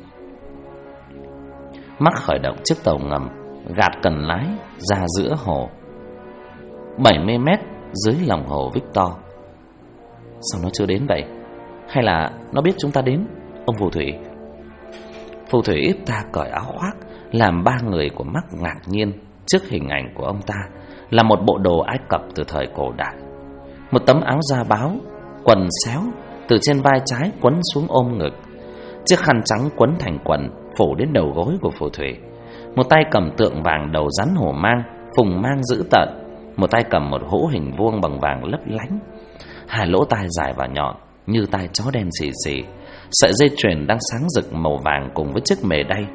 Mark khởi động chiếc tàu ngầm, gạt cần lái ra giữa hồ 70 mét dưới lòng hồ Victor. Sao nó chưa đến vậy? Hay là nó biết chúng ta đến, ông phù thủy? Phù thủy Ipta cởi áo khoác, làm ba người của Mark ngạc nhiên trước hình ảnh của ông ta, là một bộ đồ Ai Cập từ thời cổ đại. Một tấm áo da báo, quần xéo từ trên vai trái quấn xuống ôm ngực, chiếc khăn trắng quấn thành quần phủ đến đầu gối của phù thủy. Một tay cầm tượng vàng đầu rắn hổ mang, phùng mang dữ tợn, một tay cầm một hũ hình vuông bằng vàng lấp lánh. Hai lỗ tai dài và nhọn như tai chó đen xì xì, sợi dây chuyền đang sáng rực màu vàng cùng với chiếc mề đay.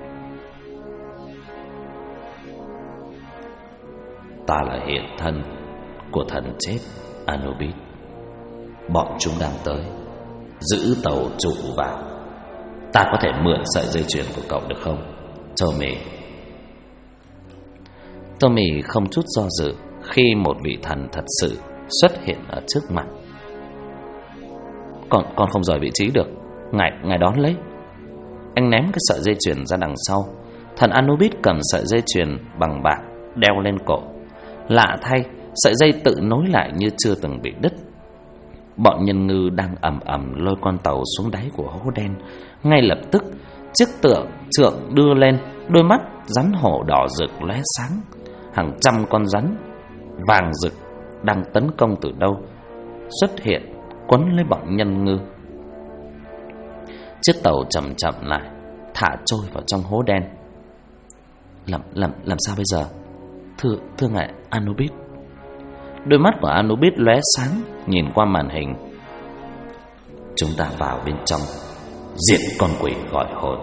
Ta là hiện thân của thần chết Anubis. Bọn chúng đang tới, giữ tàu trụ vào. Ta có thể mượn sợi dây chuyền của cậu được không, Tommy? Tommy không chút do dự khi một vị thần thật sự xuất hiện ở trước mặt. Con không rời vị trí được, ngài đón lấy. Anh ném cái sợi dây chuyền ra đằng sau. Thần Anubis cầm sợi dây chuyền bằng bạc đeo lên cổ. Lạ thay, sợi dây tự nối lại như chưa từng bị đứt. Bọn nhân ngư đang ầm ầm lôi con tàu xuống đáy của hố đen. Ngay lập tức, chiếc trượng đưa lên, đôi mắt rắn hổ đỏ rực lóe sáng. Hàng trăm con rắn vàng rực đang tấn công từ đâu xuất hiện, quấn lấy bọn nhân ngư. Chiếc tàu chậm chậm lại, thả trôi vào trong hố đen. Làm sao bây giờ, thưa ngài Anubis? Đôi mắt của Anubis lóe sáng, nhìn qua màn hình. Chúng ta vào bên trong, diệt con quỷ gọi hồn.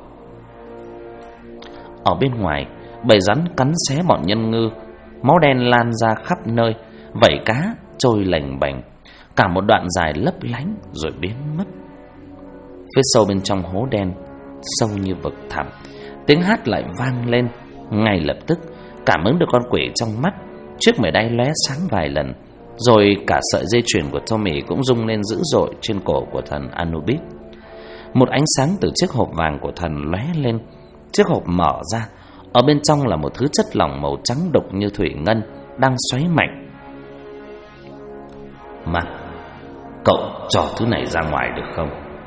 Ở bên ngoài, bầy rắn cắn xé bọn nhân ngư, máu đen lan ra khắp nơi, vảy cá trôi lềnh bềnh, cả một đoạn dài lấp lánh rồi biến mất. Phía sâu bên trong hố đen, sâu như vực thẳm, tiếng hát lại vang lên. Ngay lập tức, cảm ứng được con quỷ trong mắt, chiếc mề đay lóe sáng vài lần, rồi cả sợi dây chuyền của Tommy cũng rung lên dữ dội trên cổ của thần Anubis. Một ánh sáng từ chiếc hộp vàng của thần lóe lên. Chiếc hộp mở ra, ở bên trong là một thứ chất lỏng màu trắng đục như thủy ngân đang xoáy mạnh. Mà cậu cho thứ này ra ngoài được không?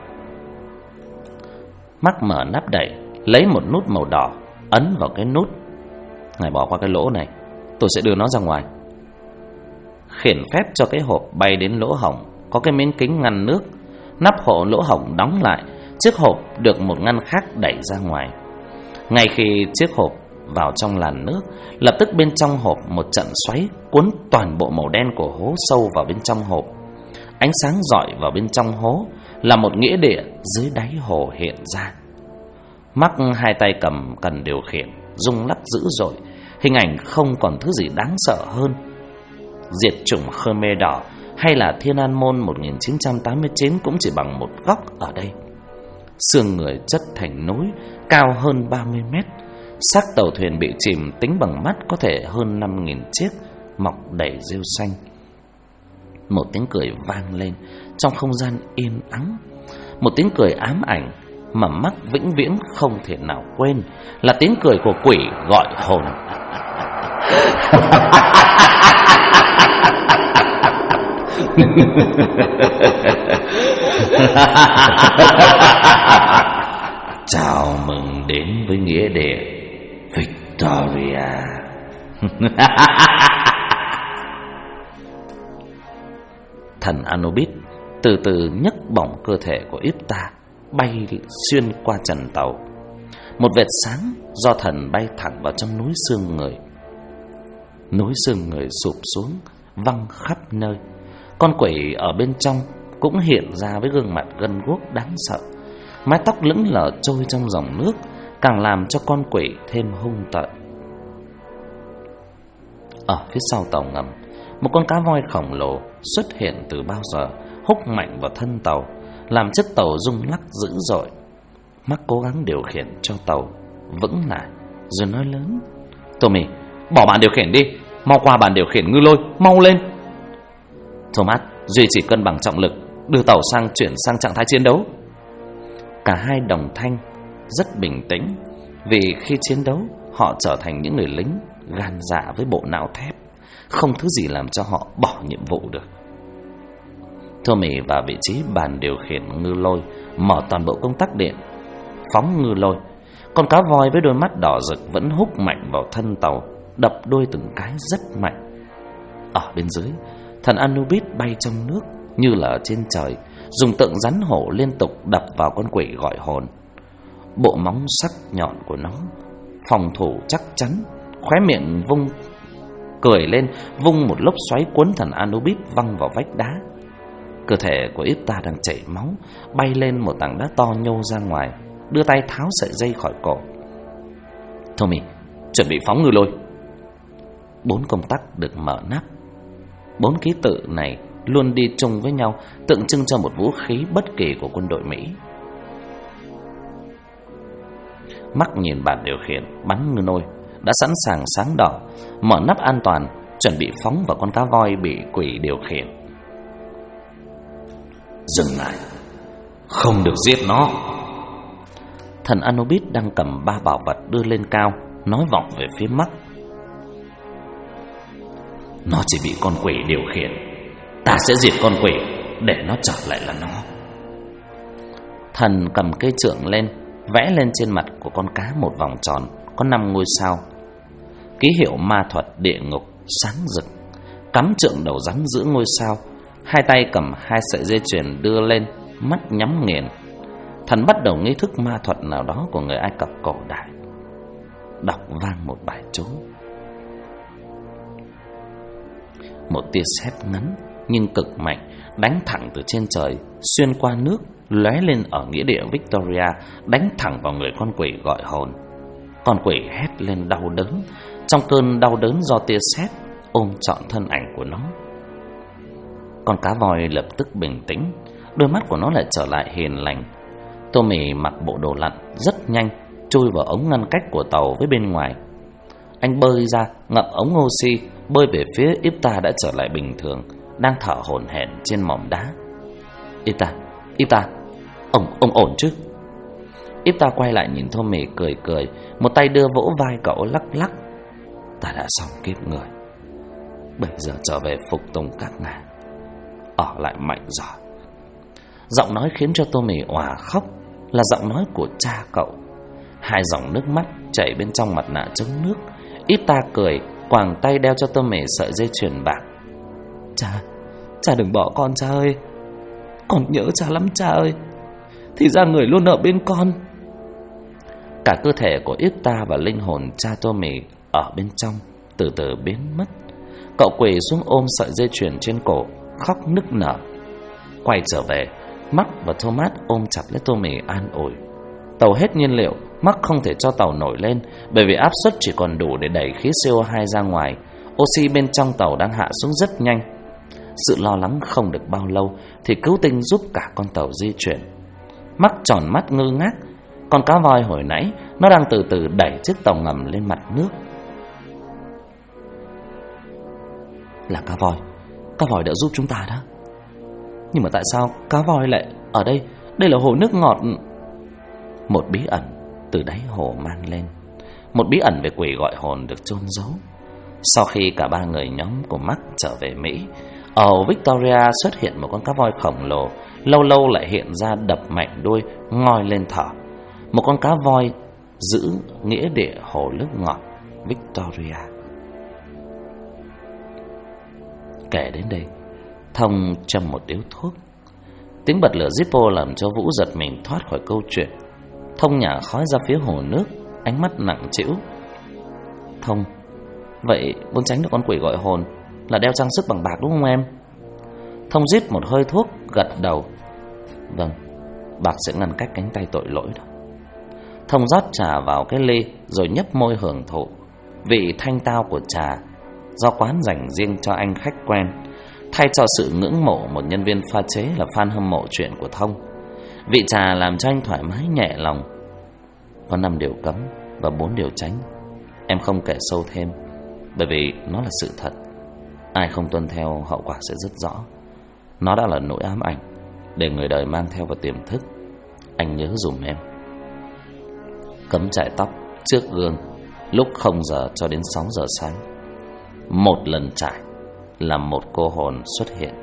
Mark mở nắp đậy, lấy một nút màu đỏ, ấn vào cái nút. Ngài bỏ qua cái lỗ này, tôi sẽ đưa nó ra ngoài. Khiển phép cho cái hộp bay đến lỗ hổng, có cái miếng kính ngăn nước. Nắp hộ lỗ hổng đóng lại, chiếc hộp được một ngăn khác đẩy ra ngoài. Ngay khi chiếc hộp vào trong làn nước, lập tức bên trong hộp một trận xoáy cuốn toàn bộ màu đen của hố sâu vào bên trong hộp. Ánh sáng rọi vào bên trong hố là một nghĩa địa dưới đáy hồ hiện ra. Mark hai tay cầm cần điều khiển, rung lắc dữ dội. Hình ảnh không còn thứ gì đáng sợ hơn. Diệt chủng Khmer Đỏ hay là Thiên An Môn 1989 cũng chỉ bằng một góc ở đây. Xương người chất thành núi, cao hơn 30 mét. Xác tàu thuyền bị chìm tính bằng mắt có thể hơn 5.000 chiếc, mọc đầy rêu xanh. Một tiếng cười vang lên trong không gian yên ắng, một tiếng cười ám ảnh mà Mark vĩnh viễn không thể nào quên, là tiếng cười của quỷ gọi hồn. Chào mừng đến với nghĩa địa Victoria. Thần Anubis từ từ nhấc bổng cơ thể của Ifta bay xuyên qua trần tàu. Một vệt sáng do thần bay thẳng vào trong núi xương người. Núi xương người sụp xuống, văng khắp nơi. Con quỷ ở bên trong cũng hiện ra với gương mặt gân guốc đáng sợ. Mái tóc lững lờ trôi trong dòng nước, càng làm cho con quỷ thêm hung tợn. Ở phía sau tàu ngầm, một con cá voi khổng lồ xuất hiện từ bao giờ, húc mạnh vào thân tàu, làm chiếc tàu rung lắc dữ dội. Mark cố gắng điều khiển cho tàu vững lại, rồi nói lớn: Tommy, bỏ bàn điều khiển đi, mau qua bàn điều khiển ngư lôi, mau lên. Thomas duy trì cân bằng trọng lực, đưa tàu chuyển sang trạng thái chiến đấu. Cả hai đồng thanh rất bình tĩnh, vì khi chiến đấu họ trở thành những người lính gan dạ với bộ não thép, không thứ gì làm cho họ bỏ nhiệm vụ được. Tommy vào vị trí bàn điều khiển ngư lôi, mở toàn bộ công tắc điện, phóng ngư lôi. Con cá voi với đôi mắt đỏ rực vẫn húc mạnh vào thân tàu, đập đuôi từng cái rất mạnh. Ở bên dưới, thần Anubis bay trong nước như là ở trên trời, dùng tượng rắn hổ liên tục đập vào con quỷ gọi hồn. Bộ móng sắc nhọn của nó phòng thủ chắc chắn, khóe miệng vung cười lên, vung một lốc xoáy cuốn thần Anubis văng vào vách đá. Cơ thể của Ifta đang chảy máu, bay lên một tảng đá to nhô ra ngoài, đưa tay tháo sợi dây khỏi cổ. Tommy, chuẩn bị phóng ngư lôi. 4 công tắc được mở nắp. 4 ký tự này luôn đi chung với nhau, tượng trưng cho một vũ khí bất kỳ của quân đội Mỹ. Mark nhìn bàn điều khiển bắn ngư lôi đã sẵn sàng sáng đỏ, mở nắp an toàn, chuẩn bị phóng vào con cá voi bị quỷ điều khiển. Dừng lại, không được giết nó. Thần Anubis đang cầm 3 bảo vật đưa lên cao, nói vọng về phía Mark. Nó chỉ bị con quỷ điều khiển, ta sẽ diệt con quỷ để nó trở lại là nó. Thần cầm cây trượng lên, vẽ lên trên mặt của con cá một vòng tròn có 5 ngôi sao, ký hiệu ma thuật địa ngục sáng rực. Cắm trượng đầu rắn giữa ngôi sao, hai tay cầm 2 sợi dây chuyền đưa lên, mắt nhắm nghiền. Thần bắt đầu nghi thức ma thuật nào đó của người Ai Cập cổ đại, đọc vang một bài chú. Một tia sét ngắn nhưng cực mạnh đánh thẳng từ trên trời, xuyên qua nước, lóe lên ở nghĩa địa Victoria, đánh thẳng vào người con quỷ gọi hồn. Con quỷ hét lên đau đớn, trong cơn đau đớn do tia sét ôm trọn thân ảnh của nó. Con cá voi lập tức bình tĩnh, đôi mắt của nó lại trở lại hiền lành. Tommy mặc bộ đồ lặn rất nhanh, chui vào ống ngăn cách của tàu với bên ngoài. Anh bơi ra, ngậm ống oxy, bơi về phía Ifta đã trở lại bình thường, đang thở hổn hển trên mỏm đá. Ifta, ông ổn chứ? Ifta quay lại nhìn Tommy cười, một tay đưa vỗ vai cậu lắc lắc. Ta đã xong kiếp người, bây giờ trở về phục tùng các ngài, ở lại mạnh giỏi. Giọng nói khiến cho Tommy òa khóc, là giọng nói của cha cậu. 2 dòng nước mắt chảy bên trong mặt nạ chống nước. Ifta cười, quàng tay đeo cho Tommy sợi dây chuyền bạc. Cha đừng bỏ con cha ơi, con nhớ cha lắm cha ơi. Thì ra người luôn ở bên con. Cả cơ thể của Ifta và linh hồn cha Tommy ở bên trong từ từ biến mất. Cậu quỳ xuống ôm sợi dây chuyền trên cổ, khóc nức nở. Quay trở về, Mark và Thomas ôm chặt lấy Tommy an ủi. Tàu hết nhiên liệu, Mark không thể cho tàu nổi lên, bởi vì áp suất chỉ còn đủ để đẩy khí CO2 ra ngoài. Oxy bên trong tàu đang hạ xuống rất nhanh. Sự lo lắng không được bao lâu thì cứu tinh giúp cả con tàu di chuyển. Mark tròn mắt ngơ ngác. Con cá voi hồi nãy nó đang từ từ đẩy chiếc tàu ngầm lên mặt nước. Là cá voi, cá voi đã giúp chúng ta đó. Nhưng mà tại sao cá voi lại ở đây? Đây là hồ nước ngọt. Một bí ẩn từ đáy hồ mang lên, một bí ẩn về quỷ gọi hồn được chôn giấu. Sau khi cả ba người nhóm của Mark trở về Mỹ, ở Victoria xuất hiện một con cá voi khổng lồ, lâu lâu lại hiện ra đập mạnh đuôi, ngoi lên thở. Một con cá voi giữ nghĩa địa hồ nước ngọt Victoria. Kể đến đây, Thông châm một điếu thuốc. Tiếng bật lửa Zippo làm cho Vũ giật mình thoát khỏi câu chuyện. Thông nhả khói ra phía hồ nước, ánh mắt nặng trĩu. Thông, vậy muốn tránh được con quỷ gọi hồn là đeo trang sức bằng bạc đúng không em? Thông rít một hơi thuốc, gật đầu. Vâng, bạc sẽ ngăn cách cánh tay tội lỗi đó. Thông rót trà vào cái ly rồi nhấp môi hưởng thụ vị thanh tao của trà do quán dành riêng cho anh khách quen, thay cho sự ngưỡng mộ một nhân viên pha chế là fan hâm mộ chuyện của Thông. Vị trà làm cho anh thoải mái nhẹ lòng. Có 5 điều cấm và 4 điều tránh. Em không kể sâu thêm, bởi vì nó là sự thật. Ai không tuân theo hậu quả sẽ rất rõ. Nó đã là nỗi ám ảnh để người đời mang theo vào tiềm thức. Anh nhớ dùm em. Cấm chải tóc trước gương lúc 0 giờ cho đến 6 giờ sáng. 1 lần chải là 1 cô hồn xuất hiện.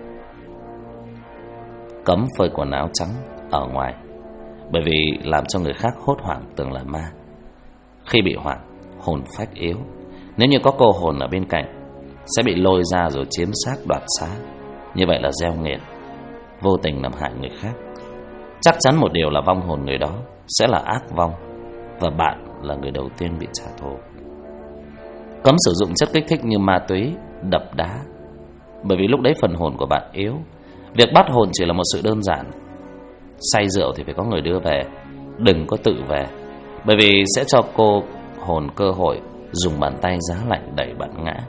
Cấm phơi quần áo trắng ở ngoài, bởi vì làm cho người khác hốt hoảng tưởng là ma. Khi bị hoảng, hồn phách yếu, nếu như có cô hồn ở bên cạnh sẽ bị lôi ra rồi chiếm xác đoạt xá. Như vậy là gieo nghiệt, vô tình làm hại người khác. Chắc chắn một điều là vong hồn người đó sẽ là ác vong, và bạn là người đầu tiên bị trả thù. Cấm sử dụng chất kích thích như ma túy, đập đá, bởi vì lúc đấy phần hồn của bạn yếu. Việc bắt hồn chỉ là một sự đơn giản. Say rượu thì phải có người đưa về, đừng có tự về, bởi vì sẽ cho cô hồn cơ hội dùng bàn tay giá lạnh đẩy bạn ngã.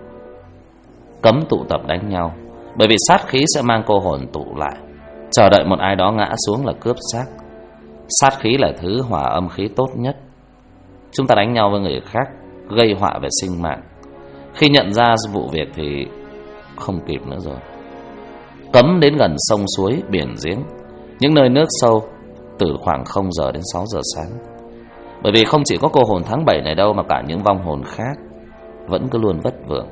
Cấm tụ tập đánh nhau, bởi vì sát khí sẽ mang cô hồn tụ lại, chờ đợi một ai đó ngã xuống là cướp xác. Sát khí là thứ hòa âm khí tốt nhất. Chúng ta đánh nhau với người khác, gây họa về sinh mạng. Khi nhận ra vụ việc thì không kịp nữa rồi. Cấm đến gần sông suối, biển giếng, những nơi nước sâu, từ khoảng 0 giờ đến 6 giờ sáng. Bởi vì không chỉ có cô hồn tháng 7 này đâu, mà cả những vong hồn khác vẫn cứ luôn vất vưởng.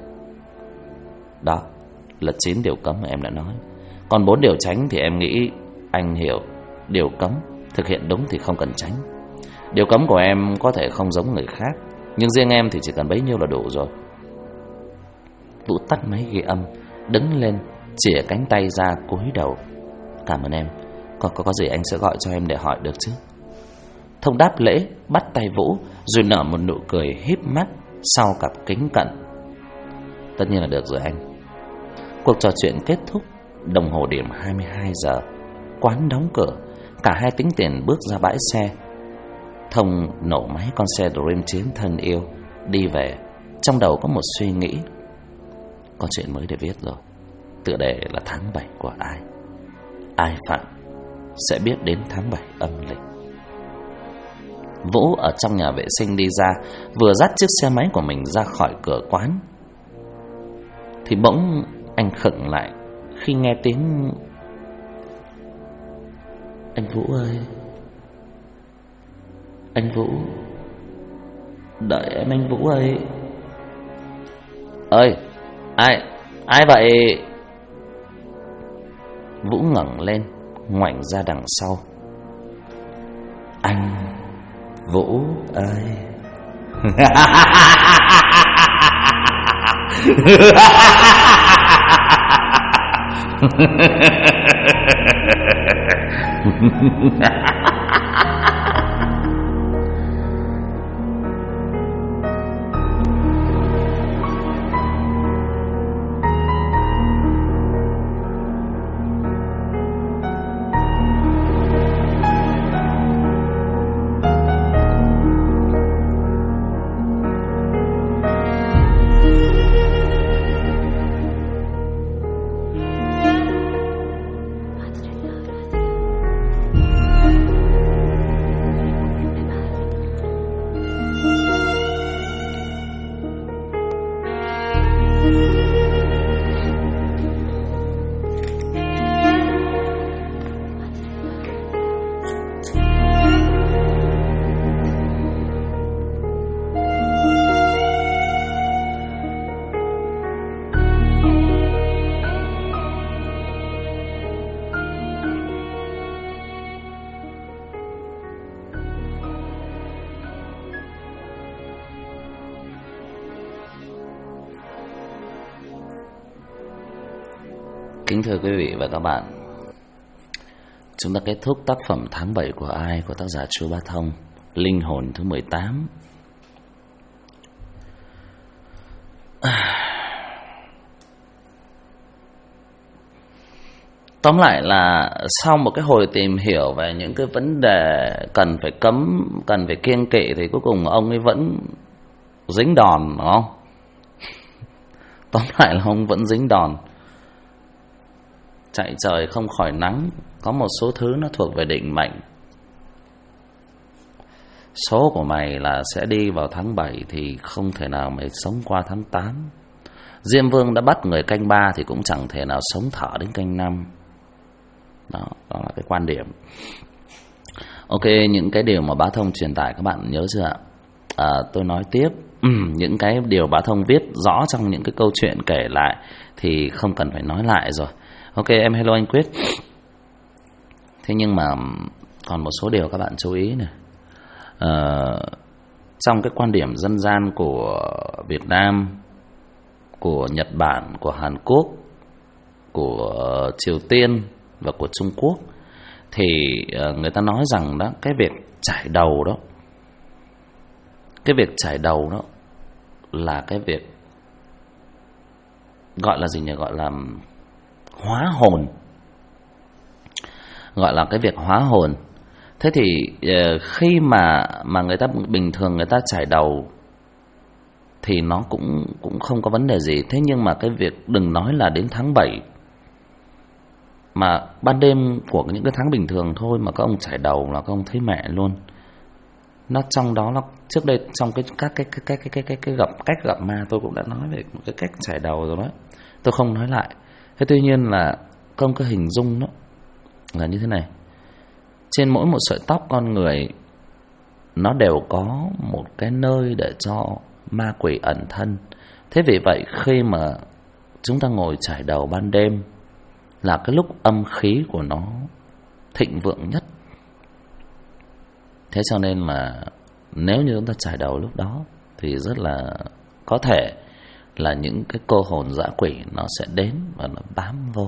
Đó là 9 điều cấm mà em đã nói. Còn 4 điều tránh thì em nghĩ anh hiểu. Điều cấm thực hiện đúng thì không cần tránh. Điều cấm của em có thể không giống người khác, nhưng riêng em thì chỉ cần bấy nhiêu là đủ rồi. Vũ tắt máy ghi âm, đứng lên, chìa cánh tay ra cúi đầu. Cảm ơn em. Có gì anh sẽ gọi cho em để hỏi được chứ? Thông đáp lễ, bắt tay Vũ, rồi nở một nụ cười híp mắt sau cặp kính cận. Tất nhiên là được rồi anh. Cuộc trò chuyện kết thúc. Đồng hồ điểm 22 giờ. Quán đóng cửa. Cả hai tính tiền bước ra bãi xe. Thông nổ máy con xe Dream Chiến thân yêu, đi về. Trong đầu có một suy nghĩ. Có chuyện mới để viết rồi. Tựa đề là tháng 7 của ai. Ai phạm sẽ biết đến tháng 7 âm lịch. Vũ ở trong nhà vệ sinh đi ra, vừa dắt chiếc xe máy của mình ra khỏi cửa quán thì bỗng anh khựng lại khi nghe tiếng: Anh Vũ ơi, anh Vũ, đợi em anh Vũ ơi. Ơi, ai vậy? Vũ ngẩng lên, ngoảnh ra đằng sau. Anh Vũ ơi. Kính thưa quý vị và các bạn, chúng ta kết thúc tác phẩm Tháng 7 của ai của tác giả Chu Bá Thông, Linh hồn thứ 18. Tóm lại là sau một cái hồi tìm hiểu về những cái vấn đề cần phải cấm, cần phải kiêng kỵ, thì cuối cùng ông ấy vẫn dính đòn, đúng không? Tóm lại là ông vẫn dính đòn. Chạy trời không khỏi nắng, có một số thứ nó thuộc về định mệnh. Số của mày là sẽ đi vào tháng 7 thì không thể nào mày sống qua tháng 8. Diêm Vương đã bắt người canh 3 thì cũng chẳng thể nào sống thở đến canh 5. Đó là cái quan điểm. Ok, những cái điều mà Bá Thông truyền tải các bạn nhớ chưa ạ? Tôi nói tiếp. Những cái điều Bá Thông viết rõ trong những cái câu chuyện kể lại thì không cần phải nói lại rồi. Ok, em hello anh Quyết. Thế nhưng mà còn một số điều các bạn chú ý này. Trong cái quan điểm dân gian của Việt Nam, của Nhật Bản, của Hàn Quốc, của Triều Tiên và của Trung Quốc, thì người ta nói rằng đó, cái việc chải đầu đó, là cái việc gọi là gì nhỉ? Gọi là hóa hồn. Gọi là cái việc hóa hồn. Thế thì khi mà người ta bình thường người ta chải đầu thì nó cũng không có vấn đề gì. Thế nhưng mà cái việc đừng nói là đến tháng 7, mà ban đêm của những cái tháng bình thường thôi mà các ông chải đầu là các ông thấy mẹ luôn. Nó trong đó, nó trước đây trong các cái cách gặp ma tôi cũng đã nói về một cái cách chải đầu rồi đó, tôi không nói lại. Thế tuy nhiên là các ông cứ hình dung đó là như thế này. Trên mỗi một sợi tóc con người nó đều có một cái nơi để cho ma quỷ ẩn thân. Thế vì vậy khi mà chúng ta ngồi chải đầu ban đêm là cái lúc âm khí của nó thịnh vượng nhất. Thế cho nên là nếu như chúng ta chải đầu lúc đó thì rất là có thể là những cái cô hồn dã quỷ nó sẽ đến và nó bám vô.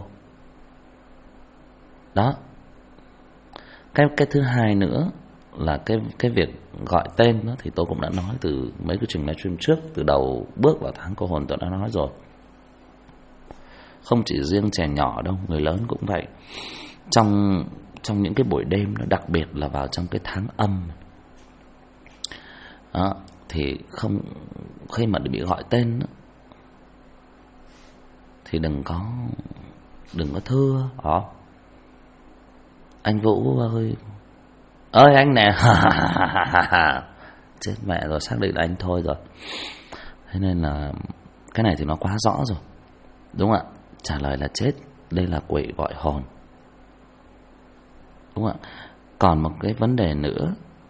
Đó. Cái thứ hai nữa là cái việc gọi tên đó, thì tôi cũng đã nói từ mấy cái trình livestream trước, từ đầu bước vào tháng cô hồn tôi đã nói rồi. Không chỉ riêng trẻ nhỏ đâu, người lớn cũng vậy. Trong những cái buổi đêm, nó đặc biệt là vào trong cái tháng âm đó, thì khi mà bị gọi tên đó, thì đừng có thưa. Anh Vũ ơi anh nè. Chết mẹ rồi, xác định là anh thôi rồi. Thế nên là cái này thì nó quá rõ rồi, đúng không ạ? Trả lời là chết, đây là quỷ gọi hồn, đúng không ạ? Còn một cái vấn đề nữa,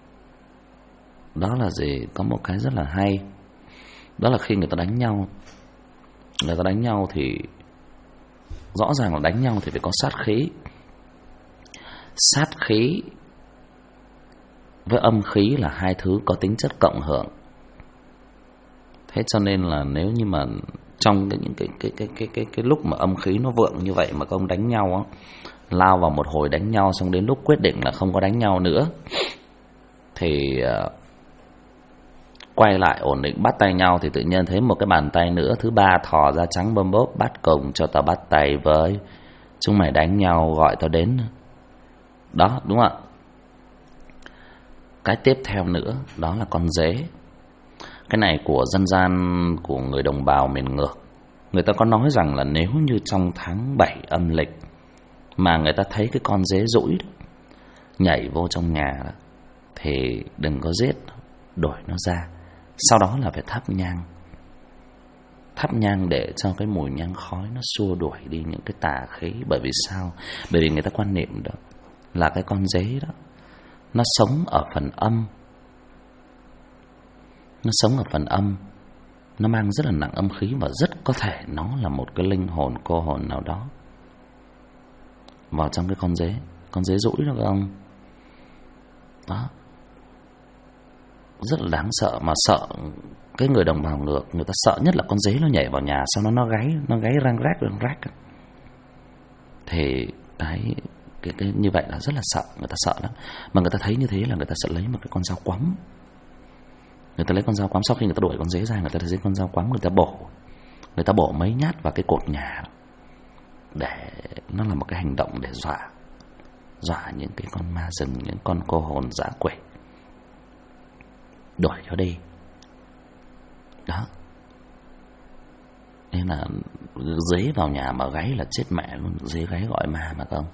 đó là gì? Có một cái rất là hay, đó là khi người ta đánh nhau thì rõ ràng là đánh nhau thì phải có sát khí. Sát khí với âm khí là hai thứ có tính chất cộng hưởng. Thế cho nên là nếu như mà trong những cái lúc mà âm khí nó vượng như vậy mà các ông đánh nhau á, lao vào một hồi đánh nhau, xong đến lúc quyết định là không có đánh nhau nữa thì quay lại ổn định bắt tay nhau, thì tự nhiên thấy một cái bàn tay nữa, thứ ba thò ra trắng bơm bốp: bắt cùng cho tao bắt tay với, chúng mày đánh nhau gọi tao đến. Đó, đúng không ạ? Cái tiếp theo nữa đó là con dế. Cái này của dân gian của người đồng bào miền ngược, người ta có nói rằng là nếu như trong tháng 7 âm lịch mà người ta thấy cái con dế dũi đó, nhảy vô trong nhà đó, thì đừng có giết, đuổi nó ra. Sau đó là phải thắp nhang để cho cái mùi nhang khói nó xua đuổi đi những cái tà khí. Bởi vì sao? Bởi vì người ta quan niệm đó là cái con dế đó nó sống ở phần âm, nó mang rất là nặng âm khí, và rất có thể nó là một cái linh hồn, cô hồn nào đó vào trong cái con dế dũi đó các ông. Đó, rất là đáng sợ. Mà sợ cái người đồng bào ngược, người ta sợ nhất là con dế nó nhảy vào nhà, sau đó nó gáy răng rác. Thì cái như vậy là rất là sợ, người ta sợ lắm. Mà người ta thấy như thế là người ta sẽ lấy một cái con dao quắm. Người ta lấy con dao quắm, sau khi người ta đuổi con dế ra, người ta lấy con dao quắm, người ta bổ mấy nhát vào cái cột nhà, để nó là một cái hành động để dọa những cái con ma rừng, những con cô hồn dã quỷ, đuổi nó đi. Đó. Nên là dế vào nhà mà gáy là chết mẹ luôn. Dế gáy gọi ma mà không.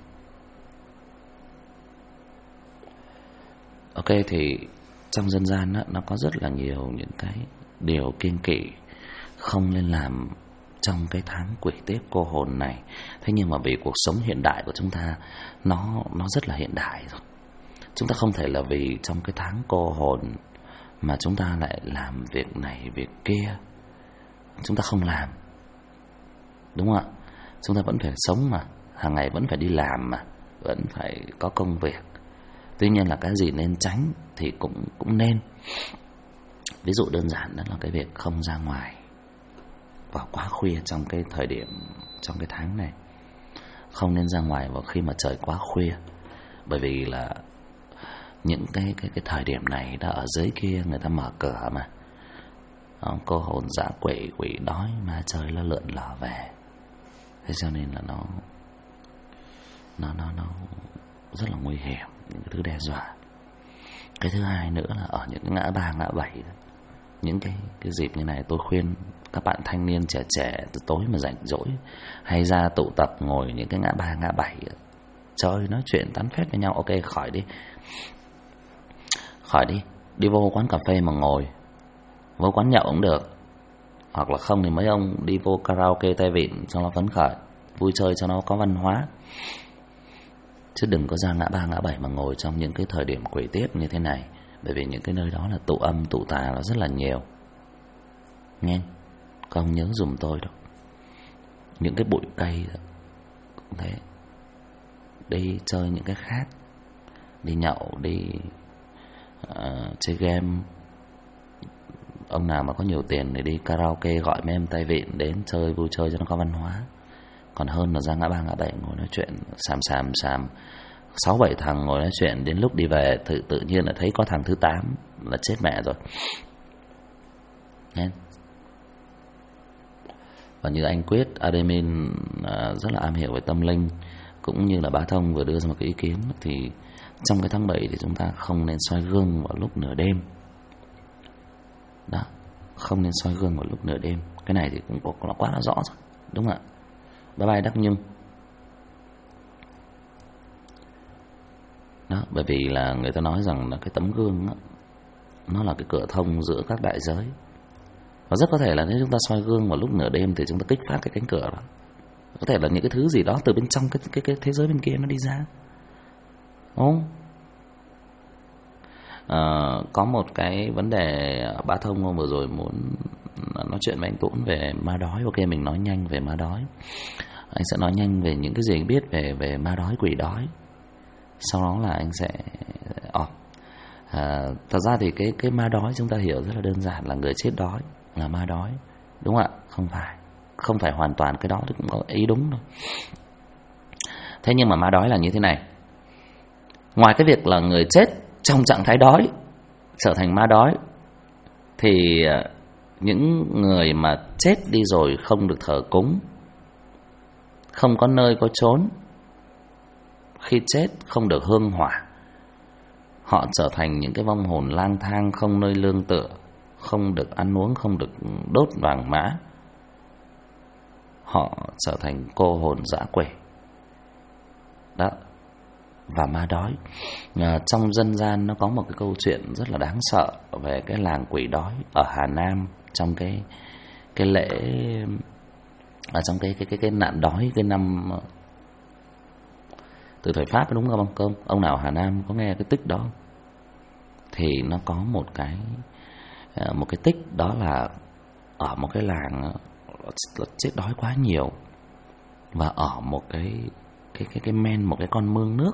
Ok, thì trong dân gian đó, nó có rất là nhiều những cái điều kiêng kỵ không nên làm trong cái tháng quỷ tiếp cô hồn này. Thế nhưng mà vì cuộc sống hiện đại của chúng ta nó rất là hiện đại rồi, chúng ta không thể là vì trong cái tháng cô hồn mà chúng ta lại làm việc này việc kia. Chúng ta không làm, đúng không ạ? Chúng ta vẫn phải sống mà, hàng ngày vẫn phải đi làm mà, vẫn phải có công việc. Tuy nhiên là cái gì nên tránh thì cũng nên. Ví dụ đơn giản đó là cái việc không ra ngoài vào quá khuya trong cái thời điểm, trong cái tháng này. Không nên ra ngoài vào khi mà trời quá khuya. Bởi vì là những cái thời điểm này đã ở dưới kia người ta mở cửa mà. Cô hồn dã quỷ, quỷ đói ma chơi nó lượn lờ về. Thế cho nên là nó rất là nguy hiểm, những cái thứ đe dọa. Cái thứ hai nữa là ở những ngã ba ngã bảy, những cái dịp như này tôi khuyên các bạn thanh niên trẻ từ tối mà rảnh rỗi hay ra tụ tập ngồi những cái ngã ba ngã bảy, chơi nói chuyện tán phét với nhau. Ok, khỏi đi, đi vô quán cà phê mà ngồi, vô quán nhậu cũng được, hoặc là không thì mấy ông đi vô karaoke tay vịn cho nó phấn khởi, vui chơi cho nó có văn hóa. Chứ đừng có ra ngã ba ngã bảy mà ngồi trong những cái thời điểm quỷ tiếp như thế này. Bởi vì những cái nơi đó là tụ âm tụ tà nó rất là nhiều. Nghe, không nhớ dùm tôi đâu. Những cái bụi cây thế, đi chơi những cái khác, đi nhậu, đi chơi game. Ông nào mà có nhiều tiền thì đi karaoke gọi mấy em tay vịn đến chơi, vui chơi cho nó có văn hóa. Còn hơn là ra ngã ba ngã bảy ngồi nói chuyện xàm 6-7 thằng ngồi nói chuyện, đến lúc đi về tự nhiên là thấy có thằng thứ 8 là chết mẹ rồi. Nên và như anh Quyết admin rất là am hiểu về tâm linh, cũng như là Bá Thông vừa đưa ra một cái ý kiến, thì trong cái tháng 7 thì chúng ta không nên soi gương vào lúc nửa đêm. Đó, không nên soi gương vào lúc nửa đêm. Cái này thì cũng nó quá là rõ rồi, đúng không ạ? Bye bye Đắc Nhung. Đó, bởi vì là người ta nói rằng là cái tấm gương đó, nó là cái cửa thông giữa các đại giới. Và rất có thể là nếu chúng ta soi gương vào lúc nửa đêm thì chúng ta kích phát cái cánh cửa đó. Có thể là những cái thứ gì đó từ bên trong cái thế giới bên kia nó đi ra. Đúng không? Có một cái vấn đề Bá Thông hôm vừa rồi muốn nói chuyện với anh Tuấn về ma đói. Ok, mình nói nhanh về ma đói. Anh sẽ nói nhanh về những cái gì anh biết về ma đói, quỷ đói. Sau đó là anh sẽ thật ra thì cái ma đói chúng ta hiểu rất là đơn giản là người chết đói là ma đói, đúng không ạ? Không phải hoàn toàn cái đó thì cũng có ý đúng thôi. Thế nhưng mà ma đói là như thế này. Ngoài cái việc là người chết trong trạng thái đói trở thành ma đói, thì những người mà chết đi rồi không được thờ cúng, không có nơi có chốn, khi chết không được hương hỏa, họ trở thành những cái vong hồn lang thang không nơi lương tựa, không được ăn uống, không được đốt vàng mã. Họ trở thành cô hồn dã quỷ. Đó. Và ma đói. Trong dân gian nó có một cái câu chuyện rất là đáng sợ về cái làng quỷ đói ở Hà Nam, trong cái lễ, ở trong cái nạn đói cái năm từ thời Pháp, đúng không? Ông nào Hà Nam có nghe cái tích đó? Thì nó có một cái tích đó là ở một cái làng chết đói quá nhiều, và ở một cái men, một cái con mương nước,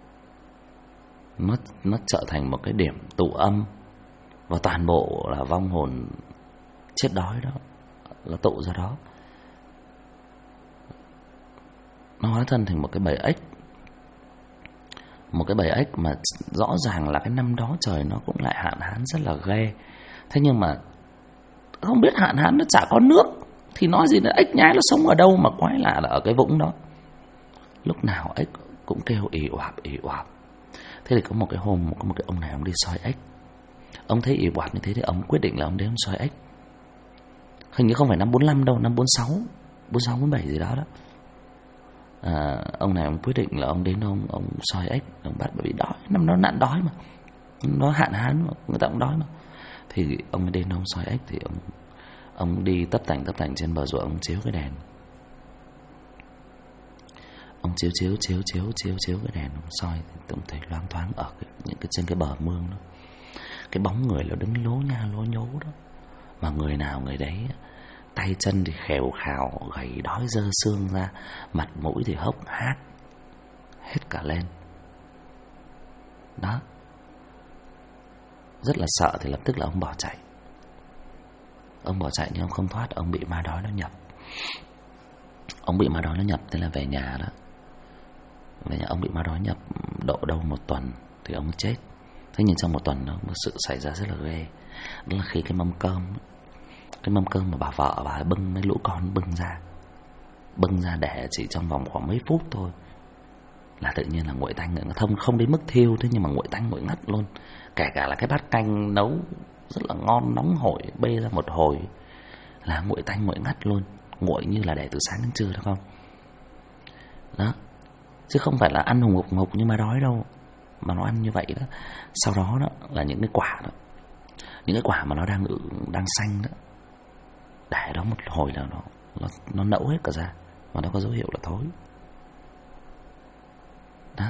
nó trở thành một cái điểm tụ âm, và toàn bộ là vong hồn chết đói đó nó tụ ra đó. nó hóa thân thành một cái bầy ếch. Một cái bầy ếch mà rõ ràng là cái năm đó trời nó cũng lại hạn hán rất là ghê. Thế nhưng mà không biết hạn hán nó chả có nước thì nói gì nữa, ếch nhái nó sống ở đâu mà quái lạ là ở cái vũng đó. Lúc nào ếch cũng kêu ì oạp ì oạp. Thế thì có một cái hôm có một cái ông này ông đi soi ếch. Ông thấy ì oạp như thế thì ông quyết định là ông đến ông soi ếch. Hình như không phải năm 45 đâu, năm 46, 46, 47 gì đó đó. Ông này ông quyết định là ông đến ông soi ếch. Ông bắt bởi vì đói, năm đó nạn đói mà, nó hạn hán mà, người ta cũng đói mà. Thì ông đến ông soi ếch. Thì ông đi tấp tành trên bờ ruộng. Ông chiếu cái đèn, ông chiếu cái đèn, ông soi thì ông thấy loáng thoáng ở trên cái bờ mương đó, cái bóng người nó đứng lố nha lố nhố đó. Mà người nào người đấy, tay chân thì khèo khào, gầy đói dơ xương ra, mặt mũi thì hốc hác hết cả lên đó. Rất là sợ thì lập tức là ông bỏ chạy. Ông bỏ chạy nhưng ông không thoát, ông bị ma đói nó nhập. Ông bị ma đói nó nhập, thế là về nhà đó. Về nhà ông bị ma đói nhập độ đâu 1 tuần thì ông chết. Thế nhưng trong 1 tuần đó một sự xảy ra rất là ghê. Đó là khi cái mâm cơm mà bà vợ bà bưng mấy lũ con bưng ra để chỉ trong vòng khoảng mấy phút thôi là tự nhiên là nguội tanh. Không đến mức thiêu thế nhưng mà nguội tanh nguội ngắt luôn. Kể cả là cái bát canh nấu rất là ngon nóng hổi, bê ra một hồi là nguội tanh nguội ngắt luôn. Nguội như là để từ sáng đến trưa đó không đó. Chứ không phải là ăn hùng hục như mà đói đâu, mà nó ăn như vậy đó. Sau đó đó là những cái quả đó, những cái quả mà nó đang xanh đó, để đó một hồi là nó nẫu hết cả ra, và nó có dấu hiệu là thối đó.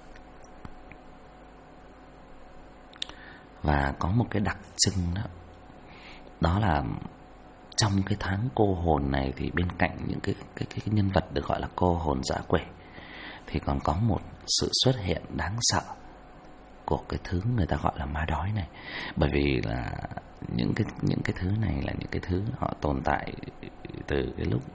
Và có một cái đặc trưng đó, đó là trong cái tháng cô hồn này thì bên cạnh những cái nhân vật được gọi là cô hồn dã quỷ thì còn có một sự xuất hiện đáng sợ của cái thứ người ta gọi là ma đói này. Bởi vì là những cái thứ này là những cái thứ họ tồn tại từ cái lúc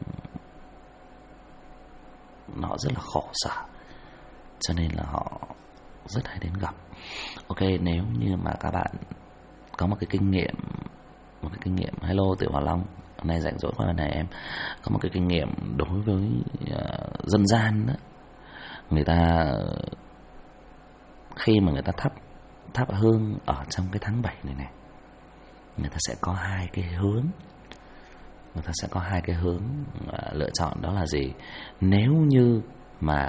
nó rất là khổ sở, cho nên là họ rất hay đến gặp. Ok, nếu như mà các bạn có một cái kinh nghiệm, hello Tiểu Hòa Long, hôm nay rảnh rỗi qua lần này em có một cái kinh nghiệm đối với dân gian đó. Người ta khi mà người ta thắp hương ở trong cái tháng 7 này, người ta sẽ có hai cái hướng lựa chọn. Đó là gì? Nếu như mà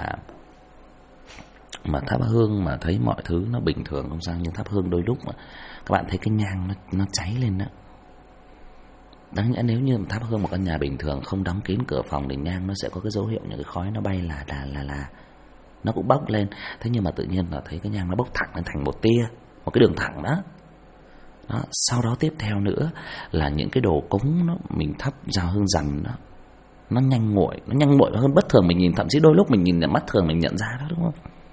thắp hương mà thấy mọi thứ nó bình thường không sao, nhưng thắp hương đôi lúc mà các bạn thấy cái nhang nó cháy lên đó. Đáng nhẽ nếu như mà thắp hương một căn nhà bình thường không đóng kín cửa phòng thì nhang nó sẽ có cái dấu hiệu những cái khói nó bay là nó cũng bốc lên. Thế nhưng mà tự nhiên là thấy cái nhang nó bốc thẳng lên thành một tia, một cái đường thẳng đó. Sau đó tiếp theo nữa là những cái đồ cúng nó mình thắp rào hương rằm đó, nó nhanh nguội hơn bất thường. Mình nhìn, thậm chí đôi lúc mình nhìn mắt thường mình nhận ra đó, đúng không?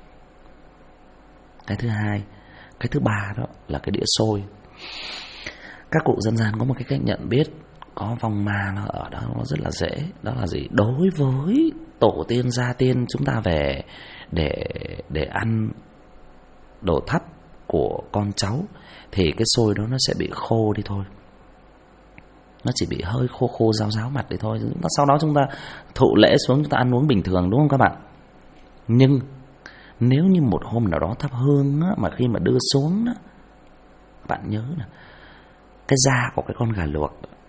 Cái thứ hai, cái thứ ba đó là cái đĩa xôi. Các cụ dân gian có một cái cách nhận biết có vong ma nó ở đó nó rất là dễ. Đó là gì? Đối với tổ tiên gia tiên chúng ta về để ăn đồ thắp của con cháu thì cái xôi đó nó sẽ bị khô đi thôi, nó chỉ bị hơi khô ráo mặt đi thôi. Sau đó chúng ta thụ lễ xuống, chúng ta ăn uống bình thường, đúng không các bạn? Nhưng nếu như một hôm nào đó thắp hương á, mà khi mà đưa xuống đó, bạn nhớ nè, cái da của cái con gà luộc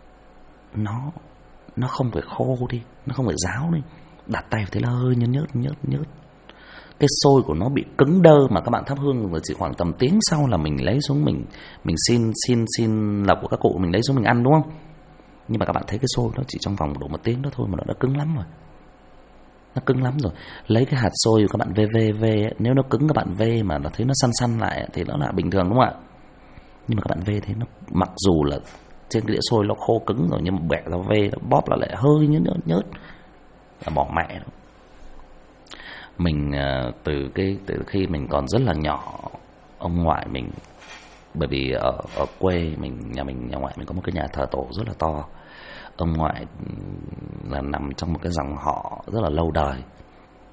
nó không phải khô đi, nó không phải ráo đi, đặt tay thấy là hơi nhớt. Cái xôi của nó bị cứng đơ, mà các bạn thắp hương rồi chỉ khoảng tầm tiếng sau là mình lấy xuống, mình xin lộc của các cụ, mình lấy xuống mình ăn, đúng không? Nhưng mà các bạn thấy cái xôi nó chỉ trong vòng độ 1 tiếng đó thôi mà nó đã cứng lắm rồi. Nó cứng lắm rồi. Lấy cái hạt xôi của các bạn ve, nếu nó cứng các bạn ve mà nó thấy nó săn lại thì nó là bình thường, đúng không ạ? Nhưng mà các bạn ve thấy nó, mặc dù là trên cái đĩa xôi nó khô cứng rồi, nhưng mà bẻ ra ve nó bóp là lại hơi nhớt là bỏ mẹ đó. Mình từ khi mình còn rất là nhỏ, ông ngoại mình, bởi vì ở quê mình, nhà ngoại mình có một cái nhà thờ tổ rất là to. Ông ngoại là nằm trong một cái dòng họ rất là lâu đời,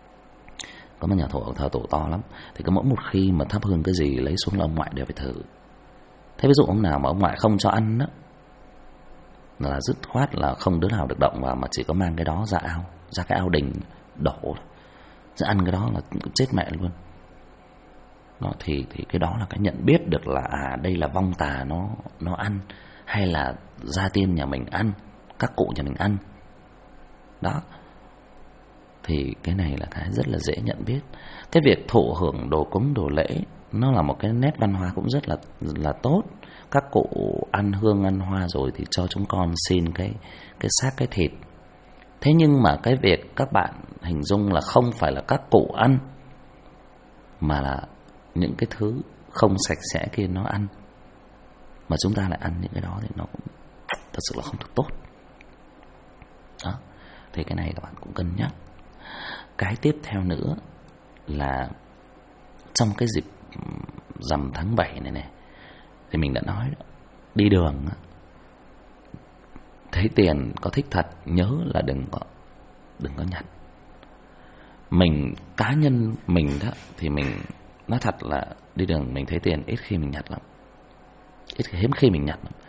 Có một nhà thờ tổ to lắm. Thì cứ mỗi một khi mà thắp hương cái gì lấy xuống là ông ngoại đều phải thử. Thế ví dụ ông nào mà ông ngoại không cho ăn đó, là dứt khoát là không đứa nào được động vào, mà chỉ có mang cái đó ra ao, ra cái ao đình đổ, sẽ ăn cái đó là chết mẹ luôn. Đó, thì cái đó là cái nhận biết được là đây là vong tà nó ăn, hay là gia tiên nhà mình ăn, các cụ nhà mình ăn. Đó. Thì cái này là cái rất là dễ nhận biết. Cái việc thụ hưởng đồ cúng đồ lễ nó là một cái nét văn hóa cũng rất là tốt. Các cụ ăn hương ăn hoa rồi thì cho chúng con xin cái xác cái thịt. Thế nhưng mà cái việc các bạn hình dung là không phải là các cụ ăn, mà là những cái thứ không sạch sẽ kia nó ăn, mà chúng ta lại ăn những cái đó thì nó cũng thật sự là không được tốt. Đó. Thì cái này các bạn cũng cân nhắc. Cái tiếp theo nữa là trong cái dịp rằm tháng 7 này thì mình đã nói đó, đi đường thấy tiền có thích thật, nhớ là đừng có nhặt. Mình cá nhân mình đó thì mình nói thật là đi đường mình thấy tiền ít khi mình nhặt lắm, hiếm khi mình nhặt lắm.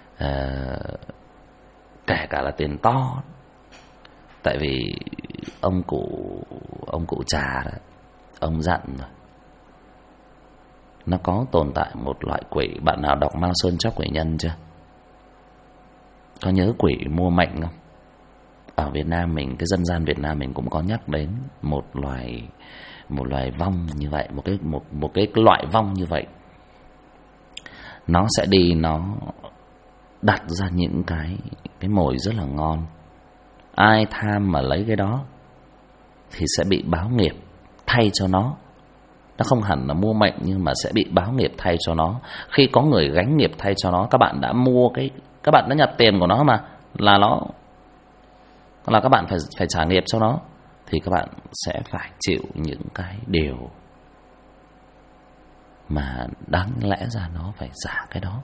Kể cả là tiền to. Tại vì ông cụ Trà đó, ông dặn rồi, nó có tồn tại một loại quỷ. Bạn nào đọc Mao Sơn Chóc Quỷ Nhân chưa? Có nhớ quỷ mua mệnh không? Ở Việt Nam mình, cái dân gian Việt Nam mình cũng có nhắc đến một loài vong như vậy, một cái loại vong như vậy. Nó sẽ đi, nó đặt ra những cái mồi rất là ngon. Ai tham mà lấy cái đó thì sẽ bị báo nghiệp thay cho nó. Nó không hẳn là mua mệnh, nhưng mà sẽ bị báo nghiệp thay cho nó. Khi có người gánh nghiệp thay cho nó, các bạn đã mua các bạn đã nhặt tiền của nó mà, là các bạn phải trả nghiệp cho nó, thì các bạn sẽ phải chịu những cái điều mà đáng lẽ ra nó phải trả cái đó.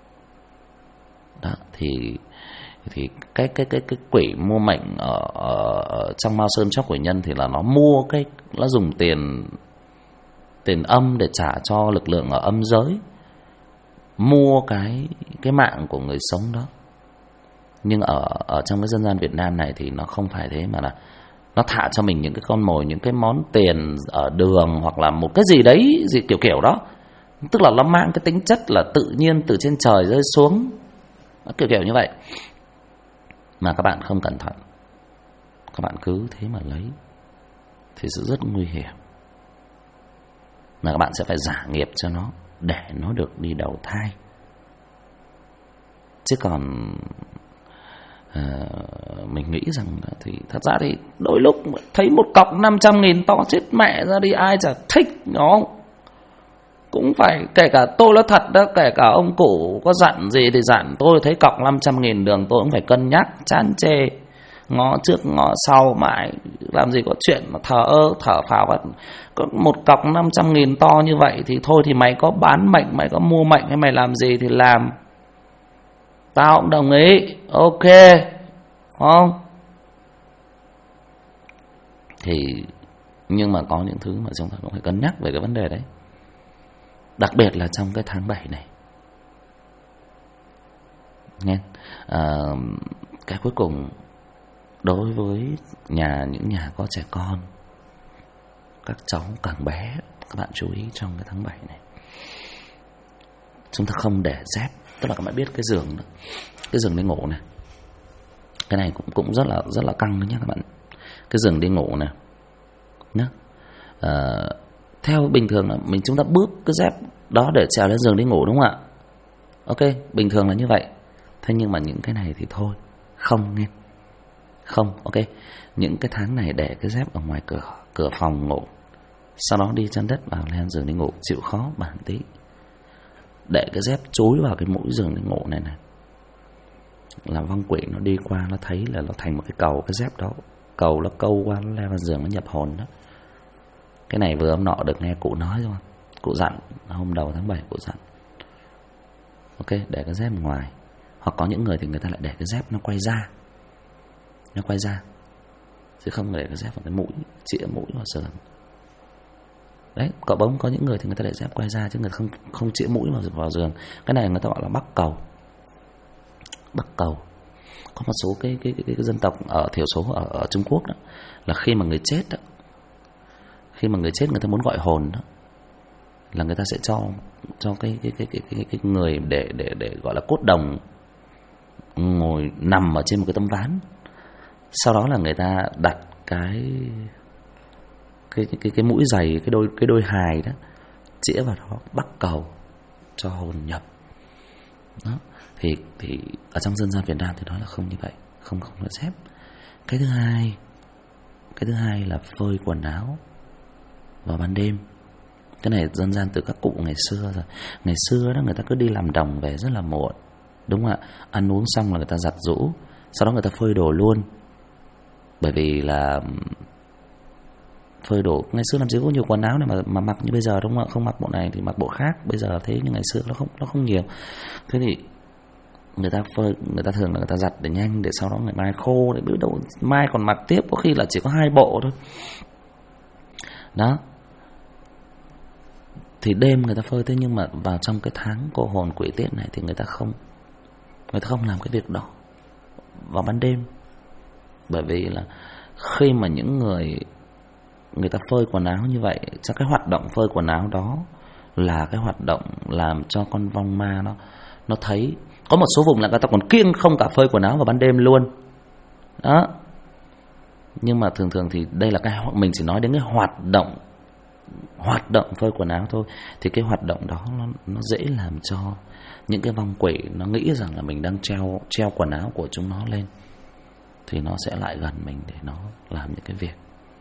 Đó thì cái quỷ mua mệnh ở trong Mao Sơn Chóc Quỷ Nhân thì là nó dùng tiền âm để trả cho lực lượng ở âm giới, mua cái mạng của người sống đó. Nhưng ở trong cái dân gian Việt Nam này thì nó không phải thế, mà là nó thả cho mình những cái con mồi, những cái món tiền ở đường, hoặc là một cái gì đấy gì kiểu đó. Tức là nó mang cái tính chất là tự nhiên từ trên trời rơi xuống, kiểu như vậy. Mà các bạn không cẩn thận, các bạn cứ thế mà lấy thì sẽ rất nguy hiểm. Mà các bạn sẽ phải giả nghiệp cho nó để nó được đi đầu thai. Chứ còn mình nghĩ rằng thì thật ra thì đôi lúc thấy một cọc 500.000 to chết mẹ ra đi, ai chả thích nó. Cũng phải, kể cả tôi nói thật đó, kể cả ông cụ có dặn gì thì dặn, tôi thấy cọc 500.000 đường tôi cũng phải cân nhắc, chán chê, ngó trước ngó sau mãi, làm gì có chuyện mà thở phào vật. Có một cọc 500.000 to như vậy thì thôi, thì mày có bán mệnh, mày có mua mệnh hay mày làm gì thì làm, tao cũng đồng ý, ok, không? Thì nhưng mà có những thứ mà chúng ta cũng phải cân nhắc về cái vấn đề đấy. Đặc biệt là trong cái tháng 7 này nghe. Cái cuối cùng, đối với những nhà có trẻ con, các cháu càng bé, các bạn chú ý trong cái tháng 7 này, chúng ta không để dép. Tức là các bạn biết cái giường đó, cái giường đi ngủ này, cái này cũng rất là căng đấy nhá các bạn. Cái giường đi ngủ này nhá. Theo bình thường là chúng ta bước cái dép đó để trèo lên giường đi ngủ, đúng không ạ? Ok, bình thường là như vậy. Thế nhưng mà những cái này thì thôi, không nghe. Không, ok. Những cái tháng này để cái dép ở ngoài cửa phòng ngủ, sau đó đi chân đất vào lên giường đi ngủ, chịu khó bản tí. Để cái dép chúi vào cái mũi giường đi ngủ này, là vong quỷ nó đi qua, nó thấy là nó thành một cái cầu, cái dép đó cầu nó câu qua, nó leo vào giường, nó nhập hồn đó. Cái này vừa hôm nọ được nghe cụ nói rồi, cụ dặn hôm đầu tháng 7 cụ dặn. Ok, để cái dép ngoài. Hoặc có những người thì người ta lại để cái dép nó quay ra, chứ không để cái dép vào cái mũi, chĩa mũi vào sườn. Đấy, cậu bóng có những người thì người ta để dép quay ra chứ người ta không chĩa mũi vào giường. Cái này người ta gọi là bắc cầu. Bắc cầu. Có một số cái dân tộc ở thiểu số ở Trung Quốc đó, là khi mà người chết đó, khi mà người chết người ta muốn gọi hồn đó, là người ta sẽ cho cái người để gọi là cốt đồng ngồi nằm ở trên một cái tấm ván. Sau đó là người ta đặt cái mũi giày, cái đôi hài đó chĩa vào đó, bắc cầu cho hồn nhập. Đó. Thì ở trong dân gian Việt Nam thì nói là không như vậy, không là dép. Cái thứ hai là phơi quần áo vào ban đêm. Cái này dân gian từ các cụ ngày xưa rồi. Ngày xưa đó người ta cứ đi làm đồng về rất là muộn, đúng không ạ? Ăn uống xong là người ta giặt giũ, sau đó người ta phơi đồ luôn. Bởi vì là phơi đồ, ngày xưa làm gì có nhiều quần áo này mà mặc như bây giờ, đúng không ạ? Không mặc bộ này thì mặc bộ khác. Bây giờ thế nhưng ngày xưa nó không nhiều. Thế thì người ta phơi, người ta thường là người ta giặt để nhanh, để sau đó ngày mai khô, để biết đâu mai còn mặc tiếp, có khi là chỉ có 2 bộ thôi. Đó. Thì đêm người ta phơi. Thế nhưng mà vào trong cái tháng cô hồn quỷ tiết này thì người ta không làm cái việc đó vào ban đêm. Bởi vì là khi mà những người ta phơi quần áo như vậy, cho cái hoạt động phơi quần áo đó là cái hoạt động làm cho con vong ma nó thấy. Có một số vùng là người ta còn kiêng không cả phơi quần áo vào ban đêm luôn. Đó. Nhưng mà thường thì đây là cái mình chỉ nói đến cái hoạt động phơi quần áo thôi. Thì cái hoạt động đó nó dễ làm cho những cái vong quỷ nó nghĩ rằng là mình đang treo quần áo của chúng nó lên, thì nó sẽ lại gần mình để nó làm những cái việc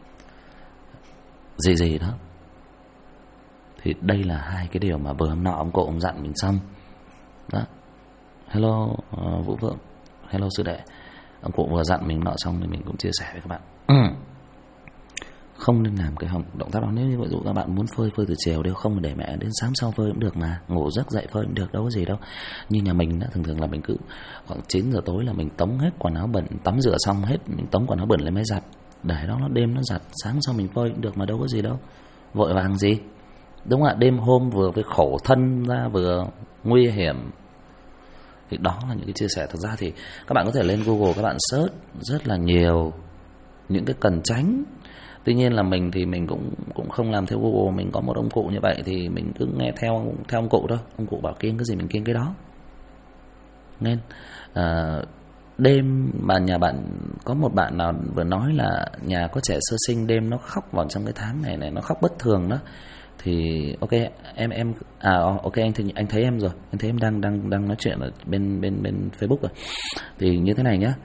gì đó. Thì đây là 2 cái điều mà vừa hôm nọ ông cụ ông dặn mình xong. Đó. Hello Vũ Vượng, hello sư đệ. Ông cụ vừa dặn mình nọ xong thì mình cũng chia sẻ với các bạn. Không nên làm cái động tác đó. Nếu như ví dụ các bạn muốn phơi từ chiều đều không, để mẹ đến sáng sau phơi cũng được mà, ngủ giấc dậy phơi cũng được, đâu có gì đâu. Như nhà mình đó, thường là mình cứ khoảng 9 giờ tối là mình tống hết quần áo bẩn, tắm rửa xong hết mình tống quần áo bẩn lên máy giặt, để đó nó đêm nó giặt, sáng sau mình phơi cũng được mà, đâu có gì đâu, vội vàng gì, đúng không ạ? Đêm hôm vừa với khổ thân ra vừa nguy hiểm. Thì đó là những cái chia sẻ. Thực ra thì các bạn có thể lên Google, các bạn search rất là nhiều những cái cần tránh. Tuy nhiên là mình thì mình cũng không làm theo Google. Mình có một ông cụ như vậy thì mình cứ nghe theo ông cụ thôi. Ông cụ bảo kiêng cái gì mình kiêng cái đó. Nên đêm mà nhà bạn có một bạn nào vừa nói là nhà có trẻ sơ sinh đêm nó khóc vào trong cái tháng này nó khóc bất thường đó, thì ok em ok anh thấy em rồi, anh thấy em đang nói chuyện ở bên Facebook rồi. Thì như thế này nhá,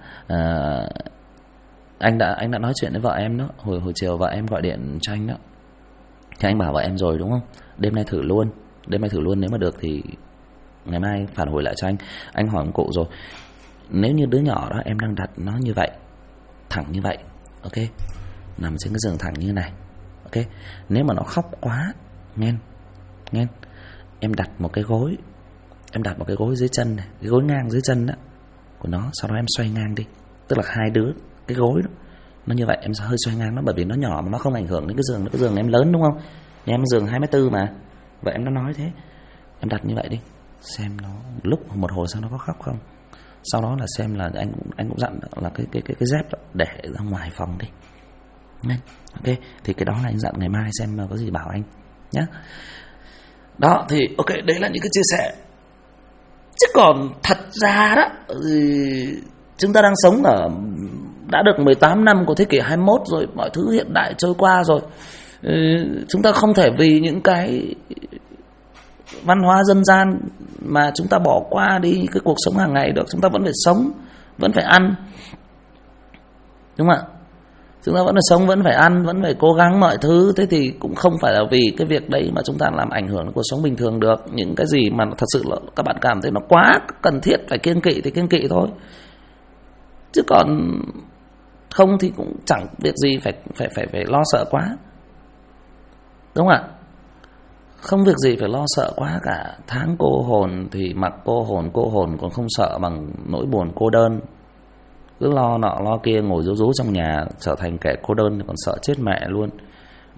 anh đã nói chuyện với vợ em đó, hồi chiều vợ em gọi điện cho anh đó, thì anh bảo vợ em rồi đúng không, đêm nay thử luôn, nếu mà được thì ngày mai phản hồi lại cho anh. Anh hỏi ông cụ rồi, nếu như đứa nhỏ đó em đang đặt nó như vậy, thẳng như vậy, ok, nằm trên cái giường thẳng như này, ok, nếu mà nó khóc quá, nghe em đặt một cái gối dưới chân này, cái gối ngang dưới chân đó của nó, sau đó em xoay ngang đi, tức là 2 đứa cái gối đó nó như vậy, em sẽ hơi xoay ngang nó, bởi vì nó nhỏ mà nó không ảnh hưởng đến cái giường em lớn, đúng không? Nhà em giường 2m4 mà, vậy em đã nói thế, em đặt như vậy đi, xem nó lúc một hồi sau nó có khóc không. Sau đó là xem là anh cũng dặn là cái dép đó để ra ngoài phòng đi. Nên, ok, thì cái đó là anh dặn ngày mai xem có gì bảo anh nhé. Đó thì ok, đấy là những cái chia sẻ. Chứ còn thật ra đó chúng ta đang sống ở đã được 18 năm của thế kỷ 21 rồi, mọi thứ hiện đại trôi qua rồi. Chúng ta không thể vì những cái văn hóa dân gian mà chúng ta bỏ qua đi cái cuộc sống hàng ngày được. Chúng ta vẫn phải sống, vẫn phải ăn, đúng không ạ? Chúng ta vẫn phải sống, vẫn phải ăn, vẫn phải cố gắng mọi thứ. Thế thì cũng không phải là vì cái việc đấy mà chúng ta làm ảnh hưởng đến cuộc sống bình thường được. Những cái gì mà thật sự là các bạn cảm thấy nó quá cần thiết phải kiêng kỵ thì kiêng kỵ thôi, chứ còn không thì cũng chẳng việc gì phải lo sợ quá, đúng không ạ? Không việc gì phải lo sợ quá cả. Tháng cô hồn thì mặc cô hồn còn không sợ bằng nỗi buồn cô đơn. Cứ lo nọ lo kia, ngồi rú rú trong nhà, trở thành kẻ cô đơn thì còn sợ chết mẹ luôn.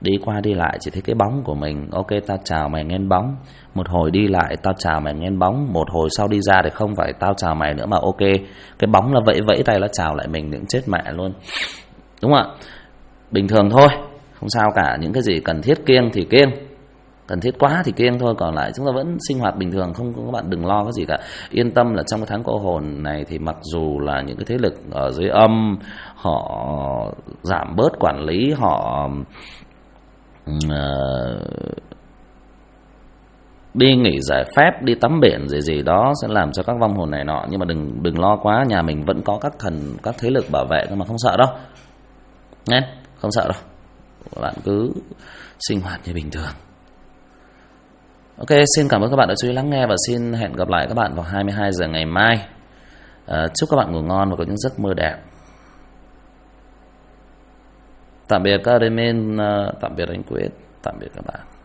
Đi qua đi lại chỉ thấy cái bóng của mình. Ok, tao chào mày nghe bóng. Một hồi đi lại tao chào mày nghe bóng. Một hồi sau đi ra thì không phải tao chào mày nữa mà ok, cái bóng là vẫy vẫy tay nó chào lại mình, những chết mẹ luôn. Đúng không ạ? Bình thường thôi, không sao cả. Những cái gì cần thiết kiêng thì kiêng, cần thiết quá thì kiêng thôi. Còn lại chúng ta vẫn sinh hoạt bình thường, không các bạn đừng lo cái gì cả. Yên tâm là trong cái tháng cô hồn này thì mặc dù là những cái thế lực ở dưới âm họ giảm bớt quản lý, họ đi nghỉ giải phép, đi tắm biển gì gì đó sẽ làm cho các vong hồn này nọ, nhưng mà đừng lo quá. Nhà mình vẫn có các thần, các thế lực bảo vệ, nhưng mà không sợ đâu nhé, không sợ đâu. Các bạn cứ sinh hoạt như bình thường. Ok, xin cảm ơn các bạn đã chú ý lắng nghe và xin hẹn gặp lại các bạn vào 22 giờ ngày mai. Chúc các bạn ngủ ngon và có những giấc mơ đẹp. Tạm biệt các admin, tạm biệt anh Quyết, tạm biệt các bạn.